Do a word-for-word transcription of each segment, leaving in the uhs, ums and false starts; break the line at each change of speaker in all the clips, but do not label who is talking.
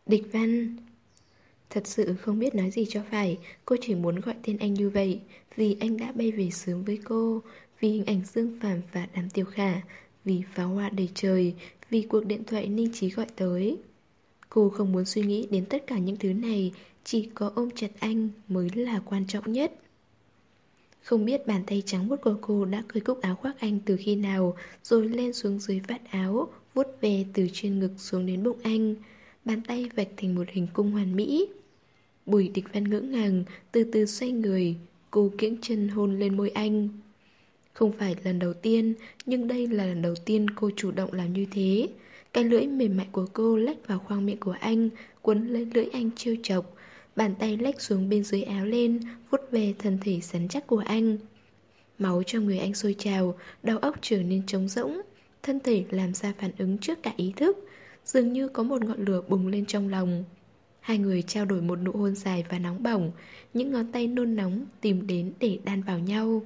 Địch Văn. Thật sự không biết nói gì cho phải. Cô chỉ muốn gọi tên anh như vậy vì anh đã bay về sớm với cô, vì hình ảnh Dương Phàm và Đàm Tiểu Khả, vì pháo hoa đầy trời, vì cuộc điện thoại Ninh Chí gọi tới. Cô không muốn suy nghĩ đến tất cả những thứ này, chỉ có ôm chặt anh mới là quan trọng nhất. Không biết bàn tay trắng muốt của cô đã cởi cúc áo khoác anh từ khi nào, rồi lên xuống dưới vạt áo, vuốt về từ trên ngực xuống đến bụng anh. Bàn tay vạch thành một hình cung hoàn mỹ. Bùi Địch Văn ngỡ ngàng, từ từ xoay người, cô kiễng chân hôn lên môi anh. Không phải lần đầu tiên, nhưng đây là lần đầu tiên cô chủ động làm như thế. Cái lưỡi mềm mại của cô lách vào khoang miệng của anh, quấn lấy lưỡi anh trêu chọc. Bàn tay lách xuống bên dưới áo lên, vuốt về thân thể rắn chắc của anh. Máu trong người anh sôi trào, đầu óc trở nên trống rỗng. Thân thể làm ra phản ứng trước cả ý thức, dường như có một ngọn lửa bùng lên trong lòng. Hai người trao đổi một nụ hôn dài và nóng bỏng, những ngón tay nôn nóng tìm đến để đan vào nhau.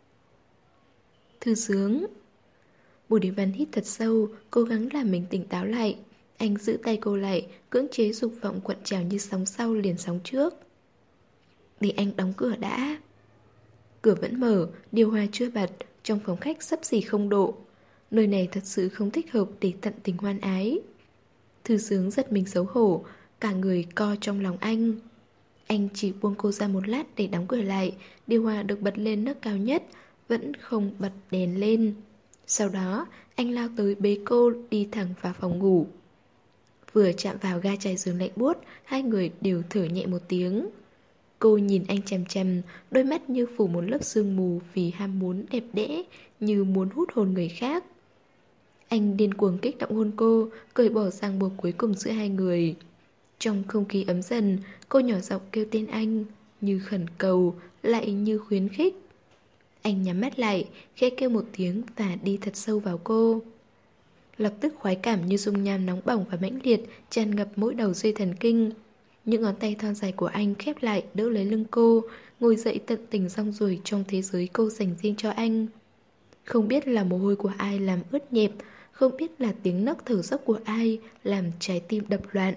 Thư sướng. Bùi Đình Văn hít thật sâu, cố gắng làm mình tỉnh táo lại. Anh giữ tay cô lại, cưỡng chế dục vọng cuộn trào như sóng sau liền sóng trước. Để anh đóng cửa đã. Cửa vẫn mở, điều hòa chưa bật, trong phòng khách sấp xỉ không độ. Nơi này thật sự không thích hợp để tận tình hoan ái. Thư sướng giật mình xấu hổ, cả người co trong lòng anh. Anh chỉ buông cô ra một lát để đóng cửa lại. Điều hòa được bật lên nấc cao nhất, vẫn không bật đèn lên. Sau đó anh lao tới bế cô đi thẳng vào phòng ngủ. Vừa chạm vào ga trải giường lạnh buốt, hai người đều thở nhẹ một tiếng. Cô nhìn anh chằm chằm, đôi mắt như phủ một lớp sương mù vì ham muốn đẹp đẽ, như muốn hút hồn người khác. Anh điên cuồng kích động hôn cô, cởi bỏ ràng buộc cuối cùng giữa hai người. Trong không khí ấm dần, cô nhỏ giọng kêu tên anh, như khẩn cầu, lại như khuyến khích. Anh nhắm mắt lại, khẽ kêu một tiếng và đi thật sâu vào cô. Lập tức khoái cảm như dung nham nóng bỏng và mãnh liệt tràn ngập mỗi đầu dây thần kinh. Những ngón tay thon dài của anh khép lại đỡ lấy lưng cô, ngồi dậy tận tình rong ruổi trong thế giới cô dành riêng cho anh. Không biết là mồ hôi của ai làm ướt nhẹp, không biết là tiếng nấc thở dốc của ai làm trái tim đập loạn.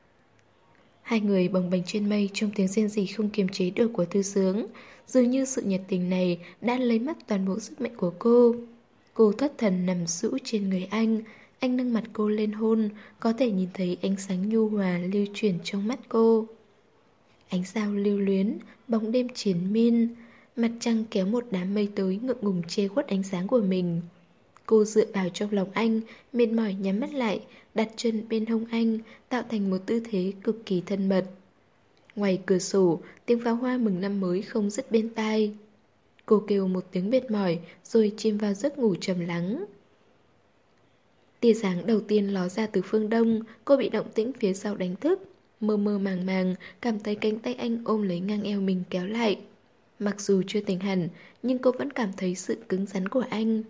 Hai người bồng bềnh trên mây trong tiếng rên rỉ không kiềm chế được của Thư Sướng. Dường như sự nhiệt tình này đã lấy mất toàn bộ sức mạnh của cô. Cô thất thần nằm rũ trên người anh. Anh nâng mặt cô lên hôn, có thể nhìn thấy ánh sáng nhu hòa lưu chuyển trong mắt cô. Ánh sao lưu luyến, bóng đêm triền miên. Mặt trăng kéo một đám mây tới ngượng ngùng che khuất ánh sáng của mình. Cô dựa vào trong lòng anh, mệt mỏi nhắm mắt lại, đặt chân bên hông anh, tạo thành một tư thế cực kỳ thân mật. Ngoài cửa sổ, tiếng pháo hoa mừng năm mới không dứt bên tai. Cô kêu một tiếng mệt mỏi, rồi chìm vào giấc ngủ trầm lắng. Tia sáng đầu tiên ló ra từ phương đông, cô bị động tĩnh phía sau đánh thức. Mơ mơ màng màng, cảm thấy cánh tay anh ôm lấy ngang eo mình kéo lại. Mặc dù chưa tỉnh hẳn, nhưng cô vẫn cảm thấy sự cứng rắn của anh.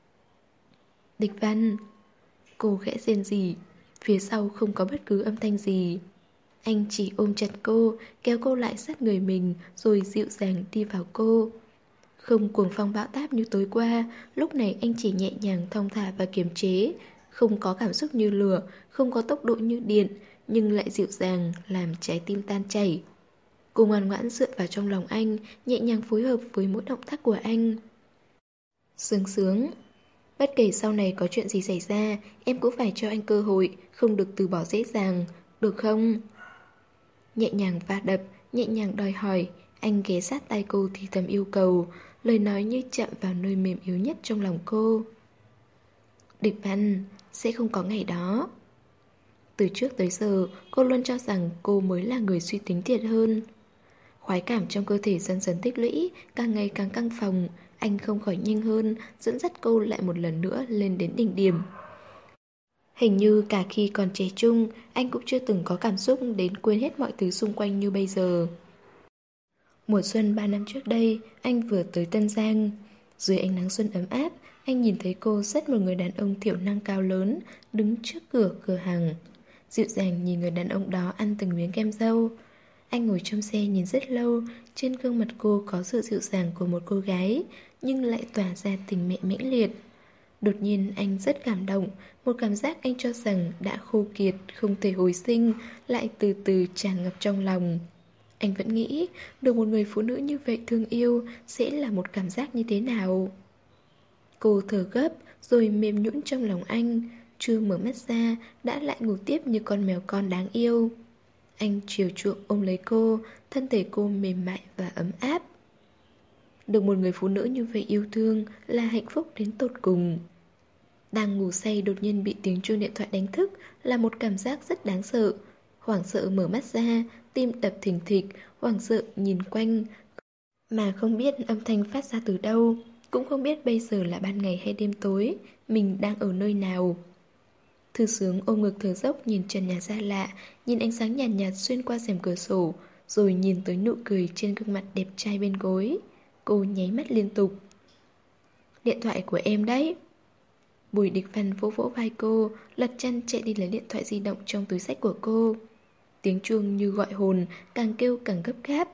Địch Văn. Cô khẽ rên rỉ. Phía sau không có bất cứ âm thanh gì. Anh chỉ ôm chặt cô, kéo cô lại sát người mình, rồi dịu dàng đi vào cô. Không cuồng phong bão táp như tối qua, lúc này anh chỉ nhẹ nhàng thong thả và kiềm chế. Không có cảm xúc như lửa, không có tốc độ như điện, nhưng lại dịu dàng, làm trái tim tan chảy. Cô ngoan ngoãn dựa vào trong lòng anh, nhẹ nhàng phối hợp với mỗi động tác của anh. Sướng sướng. Bất kể sau này có chuyện gì xảy ra, em cũng phải cho anh cơ hội, không được từ bỏ dễ dàng, được không? Nhẹ nhàng va đập, nhẹ nhàng đòi hỏi. Anh ghé sát tai cô thì thầm yêu cầu, lời nói như chạm vào nơi mềm yếu nhất trong lòng cô. Địch Văn, sẽ không có ngày đó. Từ trước tới giờ, cô luôn cho rằng cô mới là người suy tính thiệt hơn. Khoái cảm trong cơ thể dần dần tích lũy, càng ngày càng căng phòng. Anh không khỏi nhanh hơn, dẫn dắt cô lại một lần nữa lên đến đỉnh điểm. Hình như cả khi còn trẻ trung, anh cũng chưa từng có cảm xúc đến quên hết mọi thứ xung quanh như bây giờ. Mùa xuân ba năm trước đây, anh vừa tới Tân Giang. Dưới ánh nắng xuân ấm áp, anh nhìn thấy cô dắt một người đàn ông thiểu năng cao lớn, đứng trước cửa cửa hàng. Dịu dàng nhìn người đàn ông đó ăn từng miếng kem dâu. Anh ngồi trong xe nhìn rất lâu, trên gương mặt cô có sự dịu dàng của một cô gái, nhưng lại tỏa ra tình mẹ mãnh liệt. Đột nhiên anh rất cảm động. Một cảm giác anh cho rằng đã khô kiệt, không thể hồi sinh, lại từ từ tràn ngập trong lòng. Anh vẫn nghĩ được một người phụ nữ như vậy thương yêu sẽ là một cảm giác như thế nào. Cô thở gấp rồi mềm nhũn trong lòng anh. Chưa mở mắt ra đã lại ngủ tiếp như con mèo con đáng yêu. Anh chiều chuộng ôm lấy cô. Thân thể cô mềm mại và ấm áp. Được một người phụ nữ như vậy yêu thương là hạnh phúc đến tột cùng. Đang ngủ say đột nhiên bị tiếng chuông điện thoại đánh thức là một cảm giác rất đáng sợ. Hoảng sợ mở mắt ra, tim đập thình thịch, hoảng sợ nhìn quanh, mà không biết âm thanh phát ra từ đâu, cũng không biết bây giờ là ban ngày hay đêm tối, mình đang ở nơi nào. Thư Sướng ôm ngực thở dốc nhìn trần nhà xa lạ, nhìn ánh sáng nhàn nhạt, nhạt xuyên qua rèm cửa sổ, rồi nhìn tới nụ cười trên gương mặt đẹp trai bên gối. Cô nháy mắt liên tục. Điện thoại của em đấy. Bùi Địch Văn vỗ vỗ vai cô, lật chân chạy đi lấy điện thoại di động trong túi xách của cô. Tiếng chuông như gọi hồn, càng kêu càng gấp gáp.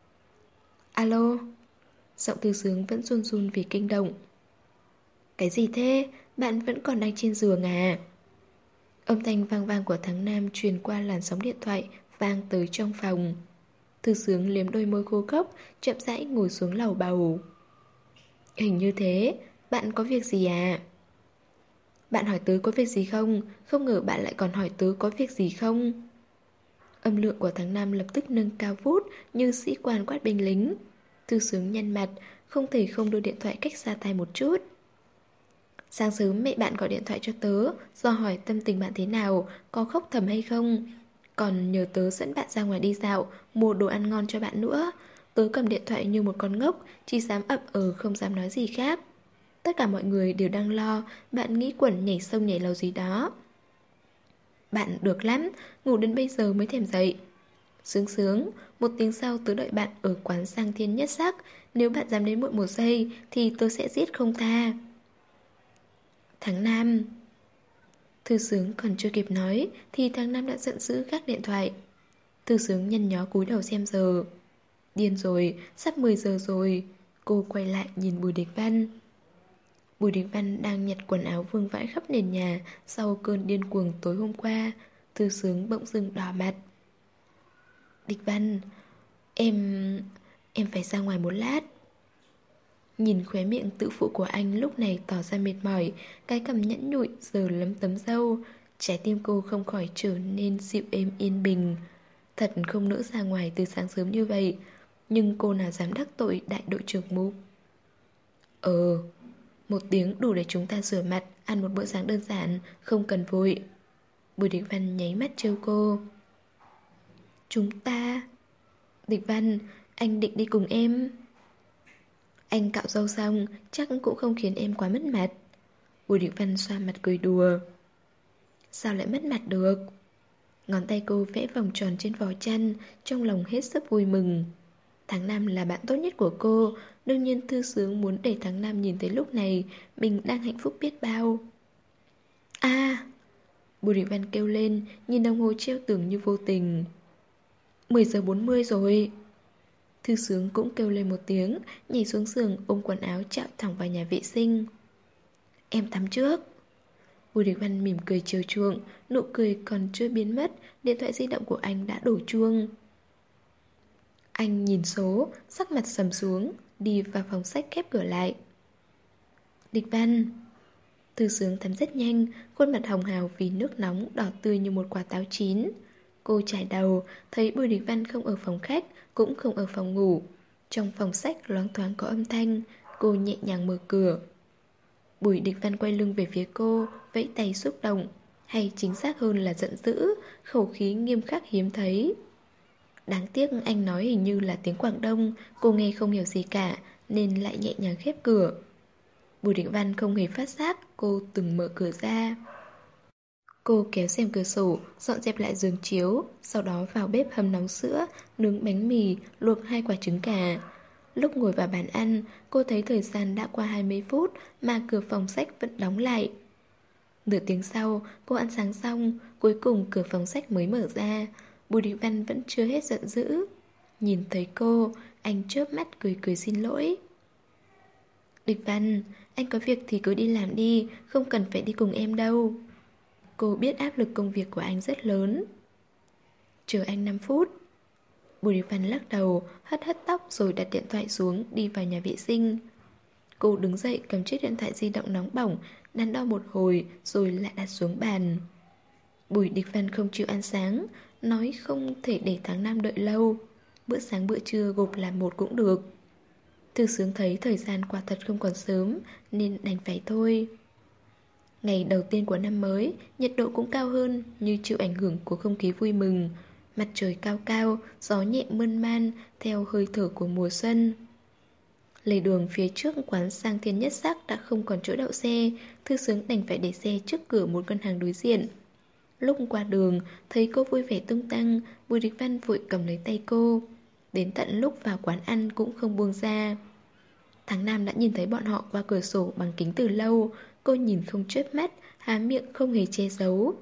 Alo. Giọng Thư Sướng vẫn run run vì kinh động. Cái gì thế? Bạn vẫn còn đang trên giường à? Âm thanh vang vang của tháng Nam truyền qua làn sóng điện thoại, vang tới trong phòng. Thư Sướng liếm đôi môi khô khốc, chậm rãi ngồi xuống lầu bầu. Hình như thế. Bạn có việc gì à? Bạn hỏi tớ có việc gì không? Không ngờ bạn lại còn hỏi tớ có việc gì không? Âm lượng của tháng Năm lập tức nâng cao vút như sĩ quan quát binh lính. Thư Sướng nhăn mặt, không thể không đưa điện thoại cách xa tai một chút. Sáng sớm mẹ bạn gọi điện thoại cho tớ, do hỏi tâm tình bạn thế nào, có khóc thầm hay không. Còn nhờ tớ dẫn bạn ra ngoài đi dạo, mua đồ ăn ngon cho bạn nữa. Tớ cầm điện thoại như một con ngốc, chỉ dám ậm ờ không dám nói gì khác. Tất cả mọi người đều đang lo bạn nghĩ quẩn nhảy sông nhảy lầu gì đó. Bạn được lắm, ngủ đến bây giờ mới thèm dậy. Sướng sướng, một tiếng sau tớ đợi bạn ở quán Sang Thiên Nhất Sắc. Nếu bạn dám đến muộn một giây thì tớ sẽ giết không tha. Tháng Năm. Thư Sướng còn chưa kịp nói thì tháng Năm đã giận dữ gác điện thoại. Thư Sướng nhăn nhó cúi đầu xem giờ. Điên rồi, sắp mười giờ rồi. Cô quay lại nhìn Bùi Địch Văn. Bùi Địch Văn đang nhặt quần áo vương vãi khắp nền nhà sau cơn điên cuồng tối hôm qua. Thư Sướng bỗng dưng đỏ mặt. Địch Văn, em... em phải ra ngoài một lát. Nhìn khóe miệng tự phụ của anh lúc này tỏ ra mệt mỏi, cái cằm nhẵn nhụi giờ lấm tấm râu. Trái tim cô không khỏi trở nên dịu êm yên bình. Thật không nỡ ra ngoài từ sáng sớm như vậy, nhưng cô nào dám đắc tội đại đội trưởng Mục. Ờ, một tiếng đủ để chúng ta rửa mặt, ăn một bữa sáng đơn giản, không cần vội. Bùi Địch Văn nháy mắt trêu cô. Chúng ta... Địch Văn, anh định đi cùng em. Anh cạo râu xong, chắc cũng không khiến em quá mất mặt. Bùi Địch Văn xoa mặt cười đùa. Sao lại mất mặt được? Ngón tay cô vẽ vòng tròn trên vỏ chăn, trong lòng hết sức vui mừng. Tháng Năm là bạn tốt nhất của cô, đương nhiên Thư Sướng muốn để tháng Năm nhìn thấy lúc này mình đang hạnh phúc biết bao. A, à, Bùi Địch Văn kêu lên, nhìn đồng hồ treo tường như vô tình. Mười giờ bốn mươi rồi. Thư Sướng cũng kêu lên một tiếng, nhảy xuống giường ôm quần áo chạy thẳng vào nhà vệ sinh. Em tắm trước. Bùi Địch Văn mỉm cười chiều chuộng, nụ cười còn chưa biến mất, điện thoại di động của anh đã đổ chuông. Anh nhìn số, sắc mặt sầm xuống, đi vào phòng sách khép cửa lại. Địch Văn. Thư Sướng tắm rất nhanh, khuôn mặt hồng hào vì nước nóng đỏ tươi như một quả táo chín. Cô chải đầu, thấy Bùi Địch Văn không ở phòng khách, cũng không ở phòng ngủ. Trong phòng sách loáng thoáng có âm thanh, cô nhẹ nhàng mở cửa. Bùi Địch Văn quay lưng về phía cô, vẫy tay xúc động, hay chính xác hơn là giận dữ, khẩu khí nghiêm khắc hiếm thấy. Đáng tiếc anh nói hình như là tiếng Quảng Đông, cô nghe không hiểu gì cả, nên lại nhẹ nhàng khép cửa. Bùi Địch Văn không hề phát giác, cô từng mở cửa ra. Cô kéo rèm cửa sổ, dọn dẹp lại giường chiếu, sau đó vào bếp hâm nóng sữa, nướng bánh mì, luộc hai quả trứng gà. Lúc ngồi vào bàn ăn, cô thấy thời gian đã qua hai mươi phút mà cửa phòng sách vẫn đóng lại. Nửa tiếng sau, cô ăn sáng xong, cuối cùng cửa phòng sách mới mở ra. Bùi Địch Văn vẫn chưa hết giận dữ. Nhìn thấy cô, anh chớp mắt cười cười xin lỗi. Địch Văn, anh có việc thì cứ đi làm đi, không cần phải đi cùng em đâu. Cô biết áp lực công việc của anh rất lớn. Chờ anh năm phút. Bùi Địch Văn lắc đầu, hất hất tóc rồi đặt điện thoại xuống, đi vào nhà vệ sinh. Cô đứng dậy cầm chiếc điện thoại di động nóng bỏng, đắn đo một hồi rồi lại đặt xuống bàn. Bùi Địch Văn không chịu ăn sáng, nói không thể để tháng năm đợi lâu. Bữa sáng bữa trưa gộp làm một cũng được. Thư Sướng thấy thời gian qua thật không còn sớm nên đành phải thôi. Ngày đầu tiên của năm mới, nhiệt độ cũng cao hơn như chịu ảnh hưởng của không khí vui mừng. Mặt trời cao cao, gió nhẹ mơn man theo hơi thở của mùa xuân. Lề đường phía trước quán Sang Thiên Nhất Sắc đã không còn chỗ đậu xe, Thư Sướng đành phải để xe trước cửa một ngân hàng đối diện. Lúc qua đường, thấy cô vui vẻ tung tăng, Bùi Địch Văn vội cầm lấy tay cô. Đến tận lúc vào quán ăn cũng không buông ra. Tháng Nam đã nhìn thấy bọn họ qua cửa sổ bằng kính từ lâu. Cô nhìn không chớp mắt, há miệng không hề che giấu.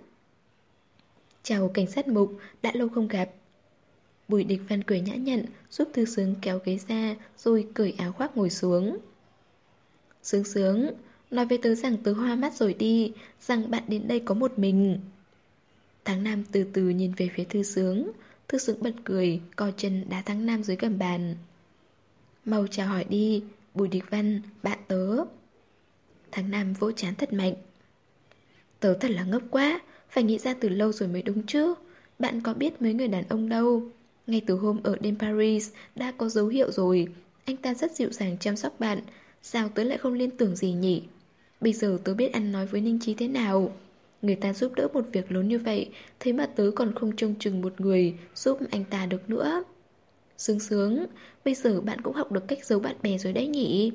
Chào cảnh sát Mục, đã lâu không gặp. Bùi Địch Văn cười nhã nhặn, giúp Thư Sướng kéo ghế ra, rồi cởi áo khoác ngồi xuống. Sướng Sướng, nói với tớ rằng tớ hoa mắt rồi đi, rằng bạn đến đây có một mình. Tháng Nam từ từ nhìn về phía Thư Sướng. Thư Sướng bật cười, co chân đá Tháng Nam dưới gầm bàn. Mau chào hỏi đi, Bùi Địch Văn, bạn tớ. Tháng Nam vỗ trán thật mạnh. Tớ thật là ngốc quá, phải nghĩ ra từ lâu rồi mới đúng chứ. Bạn có biết mấy người đàn ông đâu. Ngay từ hôm ở đêm Paris đã có dấu hiệu rồi. Anh ta rất dịu dàng chăm sóc bạn. Sao tớ lại không liên tưởng gì nhỉ? Bây giờ tớ biết ăn nói với Ninh Chí thế nào. Người ta giúp đỡ một việc lớn như vậy, thế mà tớ còn không trông chừng một người giúp anh ta được nữa. Sướng Sướng, bây giờ bạn cũng học được cách giấu bạn bè rồi đấy nhỉ?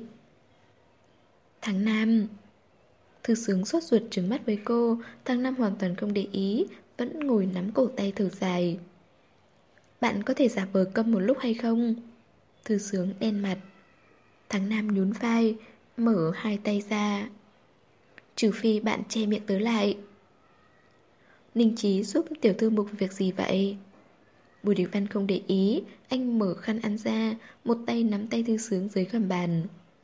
Tháng Năm. Thư Sướng sốt ruột trừng mắt với cô. Tháng Năm hoàn toàn không để ý, vẫn ngồi nắm cổ tay thở dài. Bạn có thể giả vờ câm một lúc hay không? Thư Sướng đen mặt. Tháng Năm nhún vai, mở hai tay ra. Trừ phi bạn che miệng tớ lại. Ninh Chí giúp tiểu thư Mục việc gì vậy? Bùi Địch Văn không để ý, anh mở khăn ăn ra, một tay nắm tay Thư Sướng dưới gầm bàn.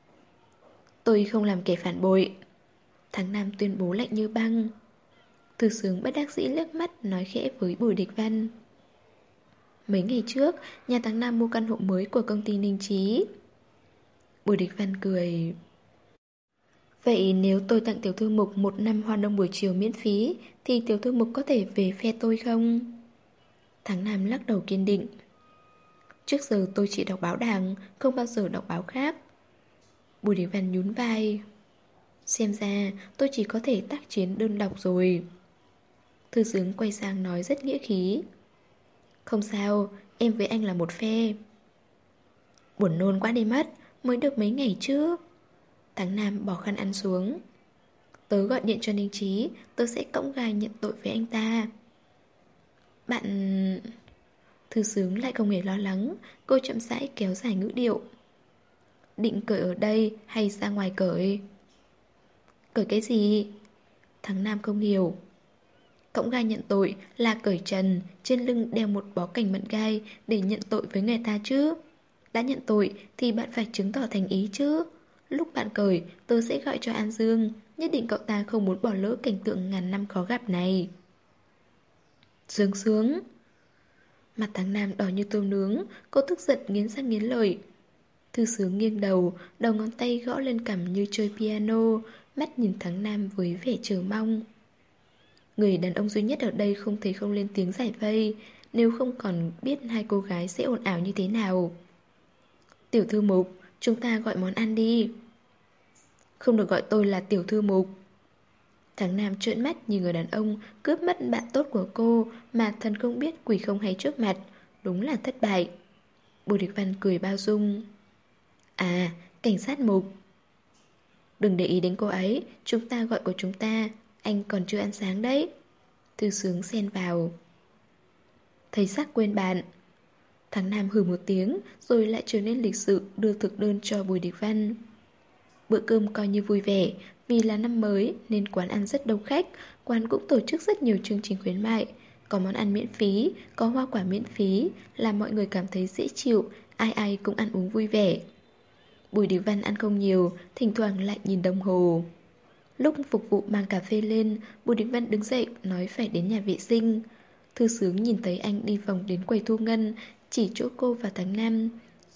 Tôi không làm kẻ phản bội. Tháng Năm tuyên bố lạnh như băng. Thư Sướng bất đắc dĩ liếc mắt nói khẽ với Bùi Địch Văn. Mấy ngày trước, nhà Tháng Năm mua căn hộ mới của công ty Ninh Chí. Bùi Địch Văn cười. Vậy nếu tôi tặng tiểu thư Mục một năm hoa nông buổi chiều miễn phí thì tiểu thư Mục có thể về phe tôi không? Tháng Năm lắc đầu kiên định. Trước giờ tôi chỉ đọc báo Đảng, không bao giờ đọc báo khác. Bùi Địch Văn nhún vai. Xem ra tôi chỉ có thể tác chiến đơn độc rồi. Thư Sướng quay sang nói rất nghĩa khí. Không sao, em với anh là một phe. Buồn nôn quá đi mất, mới được mấy ngày chứ. Tháng Nam bỏ khăn ăn xuống. Tớ gọi điện cho Ninh Chí, tớ sẽ cõng gai nhận tội với anh ta. Bạn... Thư Sướng lại không hề lo lắng. Cô chậm rãi kéo dài ngữ điệu. Định cởi ở đây hay ra ngoài cởi? Cởi cái gì? Tháng Nam không hiểu. Cõng gai nhận tội là cởi trần, trên lưng đeo một bó cành mận gai để nhận tội với người ta chứ. Đã nhận tội thì bạn phải chứng tỏ thành ý chứ. Lúc bạn cởi, tớ sẽ gọi cho An Dương. Nhất định cậu ta không muốn bỏ lỡ cảnh tượng ngàn năm khó gặp này. Sướng Sướng. Mặt Tháng Nam đỏ như tôm nướng. Cô tức giận nghiến răng nghiến lợi. Thư Sướng nghiêng đầu, đầu ngón tay gõ lên cằm như chơi piano, mắt nhìn Tháng Nam với vẻ chờ mong. Người đàn ông duy nhất ở đây không thể không lên tiếng giải vây, nếu không còn biết hai cô gái sẽ ồn ào như thế nào. Tiểu thư Mục, chúng ta gọi món ăn đi. Không được gọi tôi là tiểu thư Mục. Tháng Nam trợn mắt nhìn người đàn ông cướp mất bạn tốt của cô mà thần không biết quỷ không hay trước mặt. Đúng là thất bại. Bùi Địch Văn cười bao dung. À, cảnh sát Mục. Đừng để ý đến cô ấy, chúng ta gọi của chúng ta. Anh còn chưa ăn sáng đấy. Thư Sướng xen vào. Thầy sắc quên bạn. Tháng Nam hừ một tiếng, rồi lại trở nên lịch sự đưa thực đơn cho Bùi Địch Văn. Bữa cơm coi như vui vẻ. Vì là năm mới nên quán ăn rất đông khách. Quán cũng tổ chức rất nhiều chương trình khuyến mại. Có món ăn miễn phí, có hoa quả miễn phí, làm mọi người cảm thấy dễ chịu. Ai ai cũng ăn uống vui vẻ. Bùi Đình Văn ăn không nhiều, thỉnh thoảng lại nhìn đồng hồ. Lúc phục vụ mang cà phê lên, Bùi Đình Văn đứng dậy nói phải đến nhà vệ sinh. Thư Sướng nhìn thấy anh đi vòng đến quầy thu ngân, chỉ chỗ cô và Thắng Nam.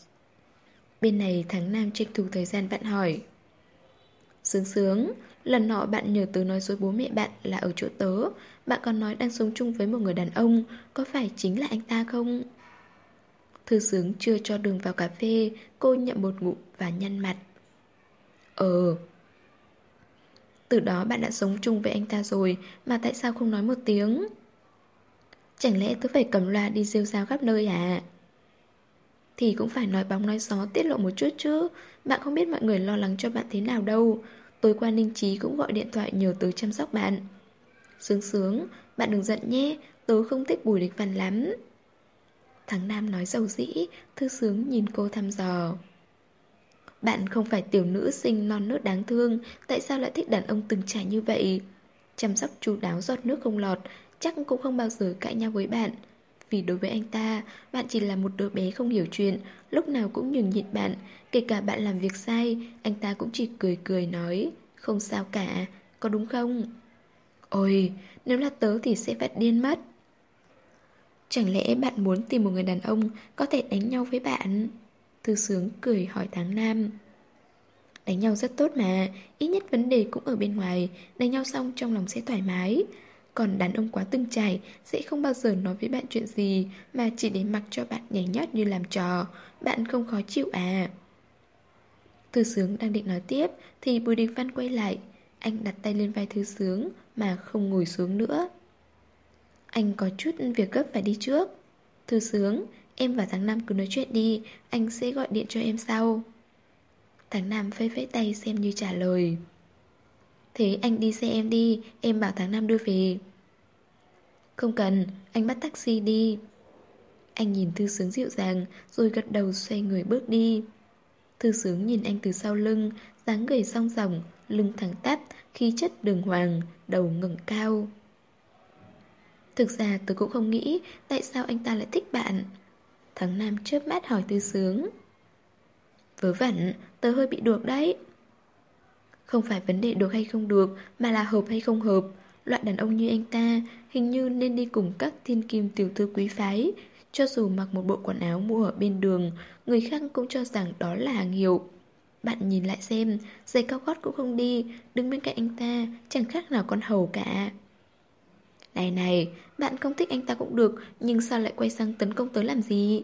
Bên này Thắng Nam tranh thủ thời gian vặn hỏi. Sướng Sướng, lần nọ bạn nhờ tớ nói dối bố mẹ bạn là ở chỗ tớ. Bạn còn nói đang sống chung với một người đàn ông, có phải chính là anh ta không? Thư Sướng chưa cho đường vào cà phê, cô nhậm một ngụm và nhăn mặt. Ờ. Từ đó bạn đã sống chung với anh ta rồi, mà tại sao không nói một tiếng? Chẳng lẽ tớ phải cầm loa đi rêu rao khắp nơi à? Thì cũng phải nói bóng nói gió tiết lộ một chút chứ. Bạn không biết mọi người lo lắng cho bạn thế nào đâu. Tối qua Ninh Trí cũng gọi điện thoại nhờ tớ chăm sóc bạn. Sướng Sướng, bạn đừng giận nhé, tớ không thích Bùi Địch Văn lắm. Thắng Nam nói dầu dĩ, Thư Sướng nhìn cô thăm dò. Bạn không phải tiểu nữ xinh non nớt đáng thương, tại sao lại thích đàn ông từng trải như vậy? Chăm sóc chu đáo giọt nước không lọt, chắc cũng không bao giờ cãi nhau với bạn. Vì đối với anh ta, bạn chỉ là một đứa bé không hiểu chuyện, lúc nào cũng nhường nhịn bạn. Kể cả bạn làm việc sai, anh ta cũng chỉ cười cười nói, không sao cả, có đúng không? Ôi, nếu là tớ thì sẽ phát điên mất. Chẳng lẽ bạn muốn tìm một người đàn ông có thể đánh nhau với bạn? Thư Sướng cười hỏi Tháng Nam. Đánh nhau rất tốt mà, ít nhất vấn đề cũng ở bên ngoài, đánh nhau xong trong lòng sẽ thoải mái. Còn đàn ông quá từng trải sẽ không bao giờ nói với bạn chuyện gì, mà chỉ để mặc cho bạn nhảy nhót như làm trò. Bạn không khó chịu à? Thư Sướng đang định nói tiếp thì Bùi Đình Văn quay lại. Anh đặt tay lên vai Thư Sướng mà không ngồi xuống nữa. Anh có chút việc gấp phải đi trước. Thư Sướng, em và Tháng Năm cứ nói chuyện đi, anh sẽ gọi điện cho em sau. Tháng Năm phẩy phẩy tay xem như trả lời. Thế anh đi xe em đi, em bảo Tháng Năm đưa về. Không cần, anh bắt taxi đi. Anh nhìn Thư Sướng dịu dàng, rồi gật đầu xoay người bước đi. Thư Sướng nhìn anh từ sau lưng, dáng người song sòng, lưng thẳng tắp, khí chất đường hoàng, đầu ngẩng cao. Thực ra tôi cũng không nghĩ tại sao anh ta lại thích bạn. Tháng Năm chớp mắt hỏi Thư Sướng. Vớ vẩn, tớ hơi bị được đấy. Không phải vấn đề được hay không được, mà là hợp hay không hợp. Loại đàn ông như anh ta hình như nên đi cùng các thiên kim tiểu thư quý phái. Cho dù mặc một bộ quần áo mua ở bên đường, người khác cũng cho rằng đó là hàng hiệu. Bạn nhìn lại xem, giày cao gót cũng không đi, đứng bên cạnh anh ta chẳng khác nào con hầu cả. Này này, bạn không thích anh ta cũng được, nhưng sao lại quay sang tấn công tớ làm gì?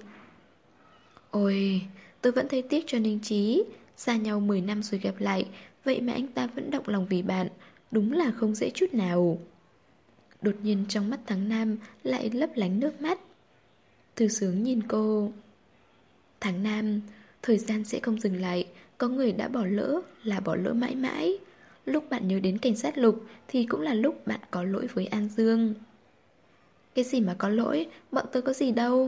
Ôi, tôi vẫn thấy tiếc cho Ninh Trí. Xa nhau mười năm rồi gặp lại, vậy mà anh ta vẫn động lòng vì bạn. Đúng là không dễ chút nào. Đột nhiên trong mắt Thắng Nam lại lấp lánh nước mắt. Thư Sướng nhìn cô. Thắng Nam, thời gian sẽ không dừng lại. Có người đã bỏ lỡ là bỏ lỡ mãi mãi. Lúc bạn nhớ đến cảnh sát Lục thì cũng là lúc bạn có lỗi với An Dương. Cái gì mà có lỗi, bọn tôi có gì đâu.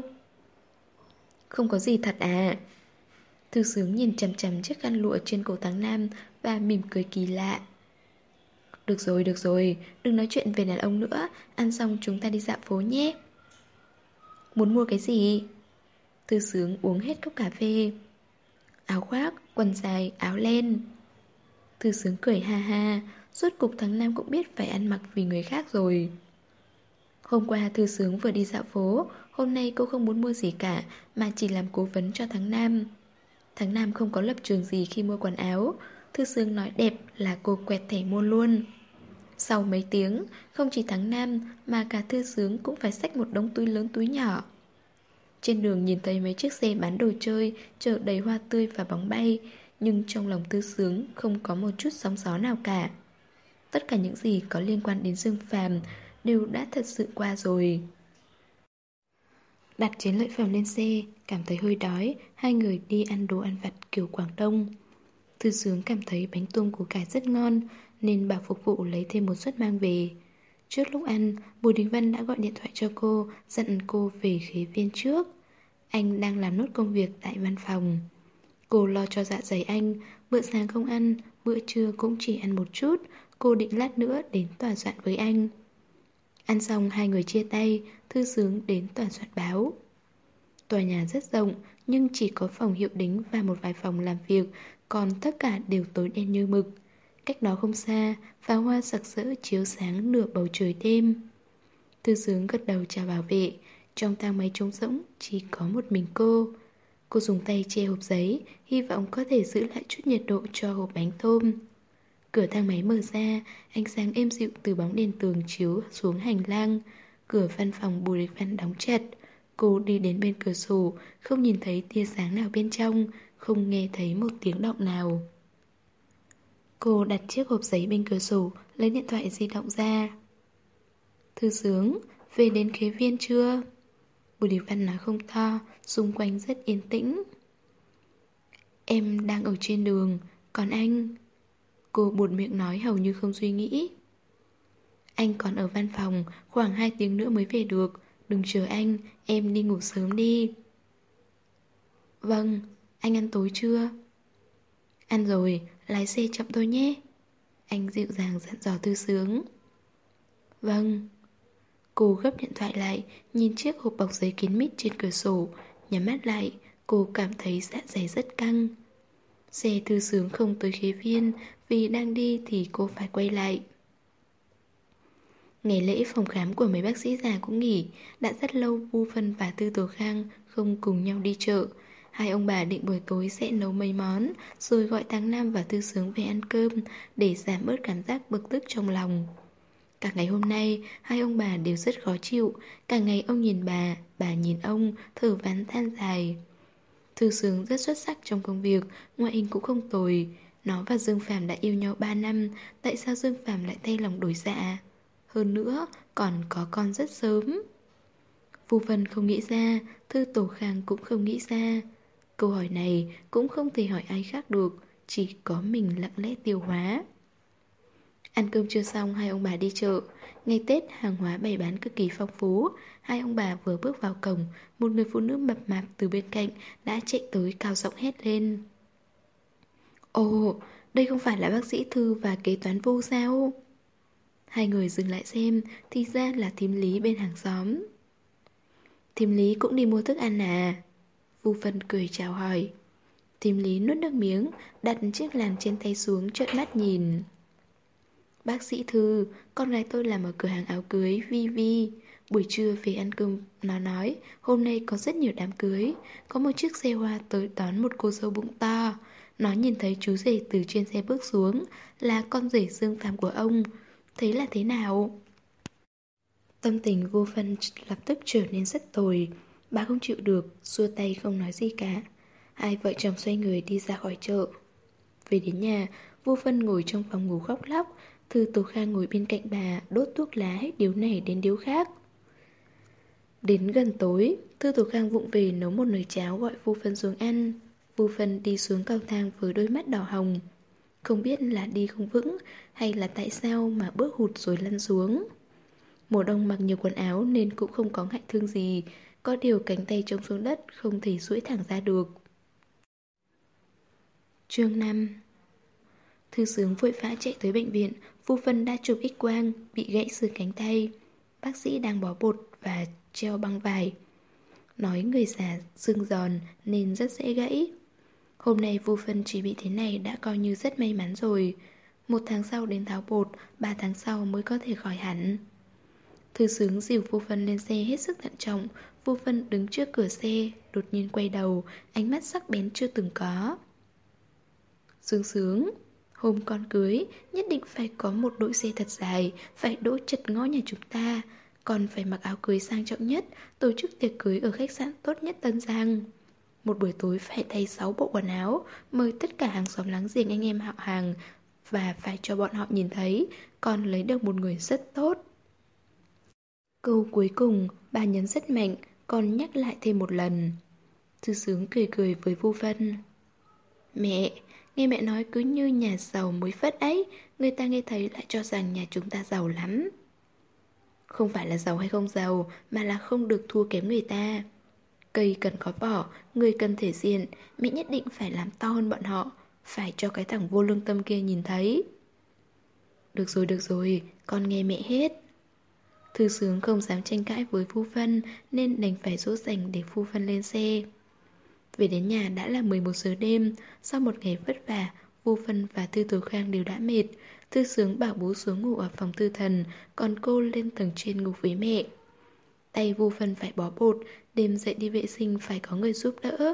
Không có gì thật à? Thư Sướng nhìn chằm chằm chiếc khăn lụa trên cổ Thắng Nam và mỉm cười kỳ lạ. Được rồi, được rồi, đừng nói chuyện về đàn ông nữa, ăn xong chúng ta đi dạo phố nhé. Muốn mua cái gì? Thư Sướng uống hết cốc cà phê. Áo khoác, quần dài, áo len. Thư Sướng cười ha ha, rốt cục Thắng Nam cũng biết phải ăn mặc vì người khác rồi. Hôm qua Thư Sướng vừa đi dạo phố, hôm nay cô không muốn mua gì cả mà chỉ làm cố vấn cho Thắng Nam. Thắng Nam không có lập trường gì khi mua quần áo. Thư Sướng nói đẹp là cô quẹt thẻ mua luôn. Sau mấy tiếng, không chỉ Thắng Nam mà cả Thư Sướng cũng phải xách một đống túi lớn túi nhỏ. Trên đường nhìn thấy mấy chiếc xe bán đồ chơi chở đầy hoa tươi và bóng bay, nhưng trong lòng Thư Sướng không có một chút sóng gió nào cả. Tất cả những gì có liên quan đến Dương Phàm đều đã thật sự qua rồi. Đặt Chiến Lợi Phẩm lên xe, cảm thấy hơi đói, hai người đi ăn đồ ăn vặt kiểu Quảng Đông. Thư Sướng cảm thấy bánh tôm của cải rất ngon, nên bảo phục vụ lấy thêm một suất mang về. Trước lúc ăn, Bùi Đình Văn đã gọi điện thoại cho cô, dặn cô về khế viên trước. Anh đang làm nốt công việc tại văn phòng. Cô lo cho dạ dày anh, bữa sáng không ăn, bữa trưa cũng chỉ ăn một chút. Cô định lát nữa đến tòa soạn với anh. Ăn xong hai người chia tay, Thư Sướng đến tòa soạn báo. Tòa nhà rất rộng, nhưng chỉ có phòng hiệu đính và một vài phòng làm việc, còn tất cả đều tối đen như mực. Cách đó không xa, pháo hoa sặc sỡ chiếu sáng nửa bầu trời đêm. Thư Sướng gật đầu chào bảo vệ. Trong thang máy trống rỗng chỉ có một mình cô. Cô dùng tay che hộp giấy, hy vọng có thể giữ lại chút nhiệt độ cho hộp bánh tôm. Cửa thang máy mở ra, ánh sáng êm dịu từ bóng đèn tường chiếu xuống hành lang. Cửa văn phòng Bùi Địch Văn đóng chặt. Cô đi đến bên cửa sổ, không nhìn thấy tia sáng nào bên trong, không nghe thấy một tiếng động nào. Cô đặt chiếc hộp giấy bên cửa sổ, lấy điện thoại di động ra. Thư Sướng, về đến Khế Viên chưa? Bùi Địch Văn nói không to, xung quanh rất yên tĩnh. Em đang ở trên đường, còn anh? Cô buột miệng nói hầu như không suy nghĩ. Anh còn ở văn phòng, khoảng hai tiếng nữa mới về được. Đừng chờ anh, em đi ngủ sớm đi. Vâng, anh ăn tối chưa? Ăn rồi, lái xe chậm thôi nhé. Anh dịu dàng dặn dò Thư Sướng. Vâng. Cô gấp điện thoại lại, nhìn chiếc hộp bọc giấy kín mít trên cửa sổ. Nhắm mắt lại, cô cảm thấy dạ dày rất căng. Xe Thư Sướng không tới Khế Viên, vì đang đi thì cô phải quay lại. Ngày lễ phòng khám của mấy bác sĩ già cũng nghỉ. Đã rất lâu Vu Phân và Tư Tổ Khang không cùng nhau đi chợ. Hai ông bà định buổi tối sẽ nấu mấy món, rồi gọi Tháng Nam và Thư Sướng về ăn cơm, để giảm bớt cảm giác bực tức trong lòng. Cả ngày hôm nay, hai ông bà đều rất khó chịu. Cả ngày ông nhìn bà, bà nhìn ông, thở ván than dài. Thư Sướng rất xuất sắc trong công việc, ngoại hình cũng không tồi. Nó và Dương Phàm đã yêu nhau ba năm, tại sao Dương Phàm lại thay lòng đổi dạ? Hơn nữa, còn có con rất sớm. Vu Vân không nghĩ ra, Thư Tổ Khang cũng không nghĩ ra. Câu hỏi này cũng không thể hỏi ai khác được, chỉ có mình lặng lẽ tiêu hóa. Ăn cơm trưa xong, hai ông bà đi chợ. Ngày Tết hàng hóa bày bán cực kỳ phong phú. Hai ông bà vừa bước vào cổng, một người phụ nữ mập mạp từ bên cạnh đã chạy tới cao giọng hét lên. Ồ, đây không phải là bác sĩ Thư và kế toán Vu sao? Hai người dừng lại xem, thì ra là thím Lý bên hàng xóm. Thím Lý cũng đi mua thức ăn à? Vu Vân cười chào hỏi. Thím Lý nuốt nước miếng, đặt chiếc làn trên tay xuống trợn mắt nhìn. Bác sĩ Thư, con gái tôi làm ở cửa hàng áo cưới Vi Vi. Buổi trưa về ăn cơm, nó nói hôm nay có rất nhiều đám cưới. Có một chiếc xe hoa tới đón một cô dâu bụng to. Nó nhìn thấy chú rể từ trên xe bước xuống, là con rể Dương Phàm của ông. Thế là thế nào? Tâm tình Vô Phân lập tức trở nên rất tồi. Bà không chịu được, xua tay không nói gì cả. Hai vợ chồng xoay người đi ra khỏi chợ. Về đến nhà, Vô Phân ngồi trong phòng ngủ khóc lóc. Thư Tổ Khang ngồi bên cạnh bà, đốt thuốc lá hết điếu này đến điếu khác. Đến gần tối, Thư Tổ Khang vụng về nấu một nồi cháo gọi Vu Phân xuống ăn. Vu Phân đi xuống cầu thang với đôi mắt đỏ hồng. Không biết là đi không vững hay là tại sao mà bước hụt rồi lăn xuống. Mùa đông mặc nhiều quần áo nên cũng không có ngại thương gì. Có điều cánh tay trống xuống đất không thể duỗi thẳng ra được. Chương năm. Thư Sướng vội vã chạy tới bệnh viện. Vu Phân đã chụp X-quang, bị gãy xương cánh tay. Bác sĩ đang bó bột và treo băng vải. Nói người già xương giòn nên rất dễ gãy. Hôm nay Vu Phân chỉ bị thế này đã coi như rất may mắn rồi. Một tháng sau đến tháo bột, ba tháng sau mới có thể khỏi hẳn. Thư Sướng dìu Vu Phân lên xe hết sức thận trọng. Vu Phân đứng trước cửa xe, đột nhiên quay đầu, ánh mắt sắc bén chưa từng có. Sướng Sướng, hôm con cưới nhất định phải có một đội xe thật dài, phải đỗ chật ngõ nhà chúng ta. Còn phải mặc áo cưới sang trọng nhất, tổ chức tiệc cưới ở khách sạn tốt nhất Tân Giang. Một buổi tối phải thay sáu bộ quần áo, mời tất cả hàng xóm láng giềng anh em họ hàng, và phải cho bọn họ nhìn thấy con lấy được một người rất tốt. Câu cuối cùng bà nhấn rất mạnh, còn nhắc lại thêm một lần. Thư Sướng cười cười với Vu Vân. Mẹ, nghe mẹ nói cứ như nhà giàu mới phất ấy, người ta nghe thấy lại cho rằng nhà chúng ta giàu lắm. Không phải là giàu hay không giàu, mà là không được thua kém người ta. Cây cần có vỏ, người cần thể diện, mẹ nhất định phải làm to hơn bọn họ, phải cho cái thằng vô lương tâm kia nhìn thấy. Được rồi, được rồi, con nghe mẹ hết. Thư Sướng không dám tranh cãi với Vu Vân nên đành phải dỗ dành để Vu Vân lên xe. Về đến nhà đã là mười một giờ đêm. Sau một ngày vất vả, Vu Vân và Thư Tố Khang đều đã mệt. Thư Sướng bảo bố xuống ngủ ở phòng Thư Thần, còn cô lên tầng trên ngủ với mẹ. Tay Vu Vân phải bó bột, đêm dậy đi vệ sinh phải có người giúp đỡ.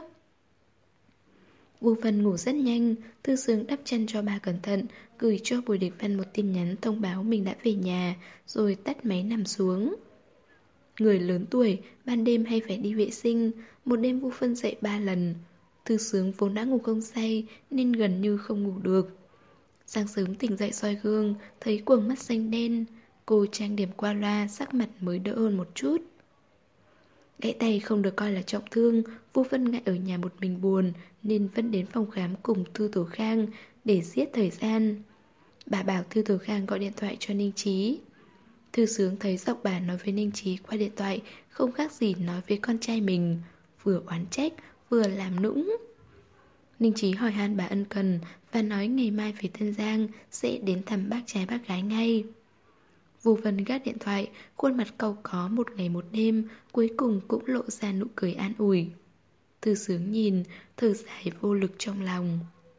Vu Vân ngủ rất nhanh. Thư Sướng đắp chăn cho bà cẩn thận, gửi cho Bùi Địch Văn một tin nhắn thông báo mình đã về nhà, rồi tắt máy nằm xuống. Người lớn tuổi, ban đêm hay phải đi vệ sinh. Một đêm Vu Vân dậy ba lần. Thư Sướng vốn đã ngủ không say nên gần như không ngủ được. Sáng sớm tỉnh dậy soi gương, thấy quầng mắt xanh đen. Cô trang điểm qua loa, sắc mặt mới đỡ hơn một chút. Gãy tay không được coi là trọng thương, Vu Vân ngại ở nhà một mình buồn nên vẫn đến phòng khám cùng Thư Tố Khang để giết thời gian. Bà bảo Thư Tố Khang gọi điện thoại cho Ninh Chí. Thư Sướng thấy giọng bà nói với Ninh Chí qua điện thoại không khác gì nói với con trai mình, vừa oán trách vừa làm nũng. Ninh Chí hỏi han bà ân cần và nói ngày mai về Tân Giang sẽ đến thăm bác trai bác gái ngay. Vu Vân gác điện thoại, khuôn mặt cau có một ngày một đêm, cuối cùng cũng lộ ra nụ cười an ủi. Thư Sướng nhìn, thở dài vô lực trong lòng.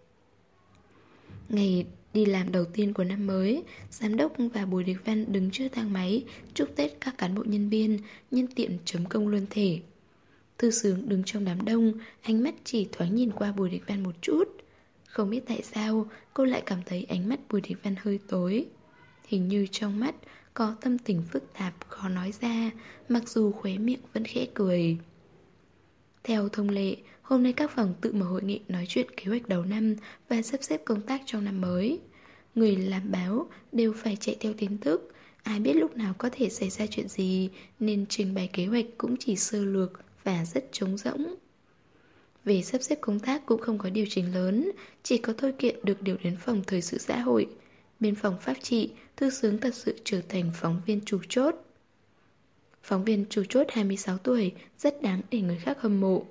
Ngày đi làm đầu tiên của năm mới, giám đốc và Bùi Địch Văn đứng trước thang máy chúc Tết các cán bộ nhân viên, nhân tiện chấm công luân thể. Thư Sướng đứng trong đám đông, ánh mắt chỉ thoáng nhìn qua Bùi Địch Văn một chút. Không biết tại sao, cô lại cảm thấy ánh mắt Bùi Địch Văn hơi tối. Hình như trong mắt có tâm tình phức tạp khó nói ra, mặc dù khóe miệng vẫn khẽ cười. Theo thông lệ, hôm nay các phòng tự mở hội nghị nói chuyện kế hoạch đầu năm và sắp xếp công tác trong năm mới. Người làm báo đều phải chạy theo tin tức, ai biết lúc nào có thể xảy ra chuyện gì, nên trình bày kế hoạch cũng chỉ sơ lược và rất trống rỗng. Về sắp xếp công tác cũng không có điều chỉnh lớn, chỉ có Thôi Kiện được điều đến phòng thời sự xã hội. Bên phòng pháp trị, Thư Sướng thật sự trở thành phóng viên chủ chốt. Phóng viên chủ chốt hai mươi sáu tuổi, rất đáng để người khác hâm mộ.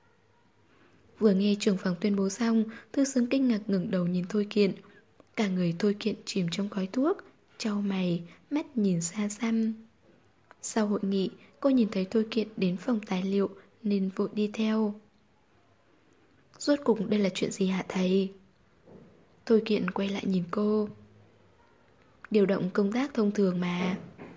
Vừa nghe trưởng phòng tuyên bố xong, Thư Sướng kinh ngạc ngẩng đầu nhìn Thôi Kiện. Cả người Thôi Kiện chìm trong khói thuốc, chau mày, mắt nhìn xa xăm. Sau hội nghị, cô nhìn thấy Thôi Kiện đến phòng tài liệu nên vội đi theo. Rốt cuộc đây là chuyện gì hả thầy? Thôi Kiện quay lại nhìn cô. Điều động công tác thông thường mà.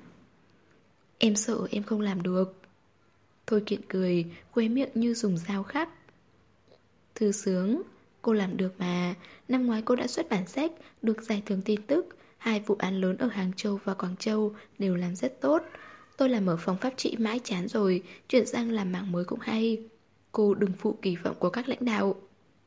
Em sợ em không làm được. Thôi Kiện cười, khóe miệng như dùng dao khắc. Thư Sướng, cô làm được mà. Năm ngoái cô đã xuất bản sách, được giải thưởng tin tức. Hai vụ án lớn ở Hàng Châu và Quảng Châu đều làm rất tốt. Tôi làm ở phòng pháp trị mãi chán rồi, chuyển sang làm mảng mới cũng hay. Cô đừng phụ kỳ vọng của các lãnh đạo.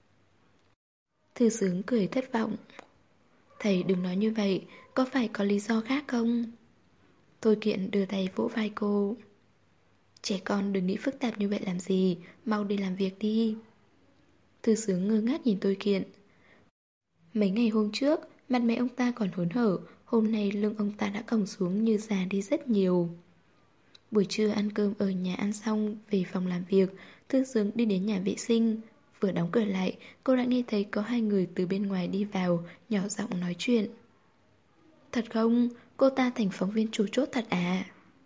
Thư Sướng cười thất vọng. Thầy đừng nói như vậy, có phải có lý do khác không? Thôi Kiện đưa tay vỗ vai cô. Trẻ con đừng nghĩ phức tạp như vậy làm gì, mau đi làm việc đi. Thư Sướng ngơ ngác nhìn Thôi Kiện. Mấy ngày hôm trước, mặt mẹ ông ta còn hớn hở, hôm nay lưng ông ta đã còng xuống như già đi rất nhiều. Buổi trưa ăn cơm ở nhà ăn xong, về phòng làm việc, Thư Sướng đi đến nhà vệ sinh. Vừa đóng cửa lại, cô đã nghe thấy có hai người từ bên ngoài đi vào, nhỏ giọng nói chuyện. Thật không? Cô ta thành phóng viên chủ chốt thật à?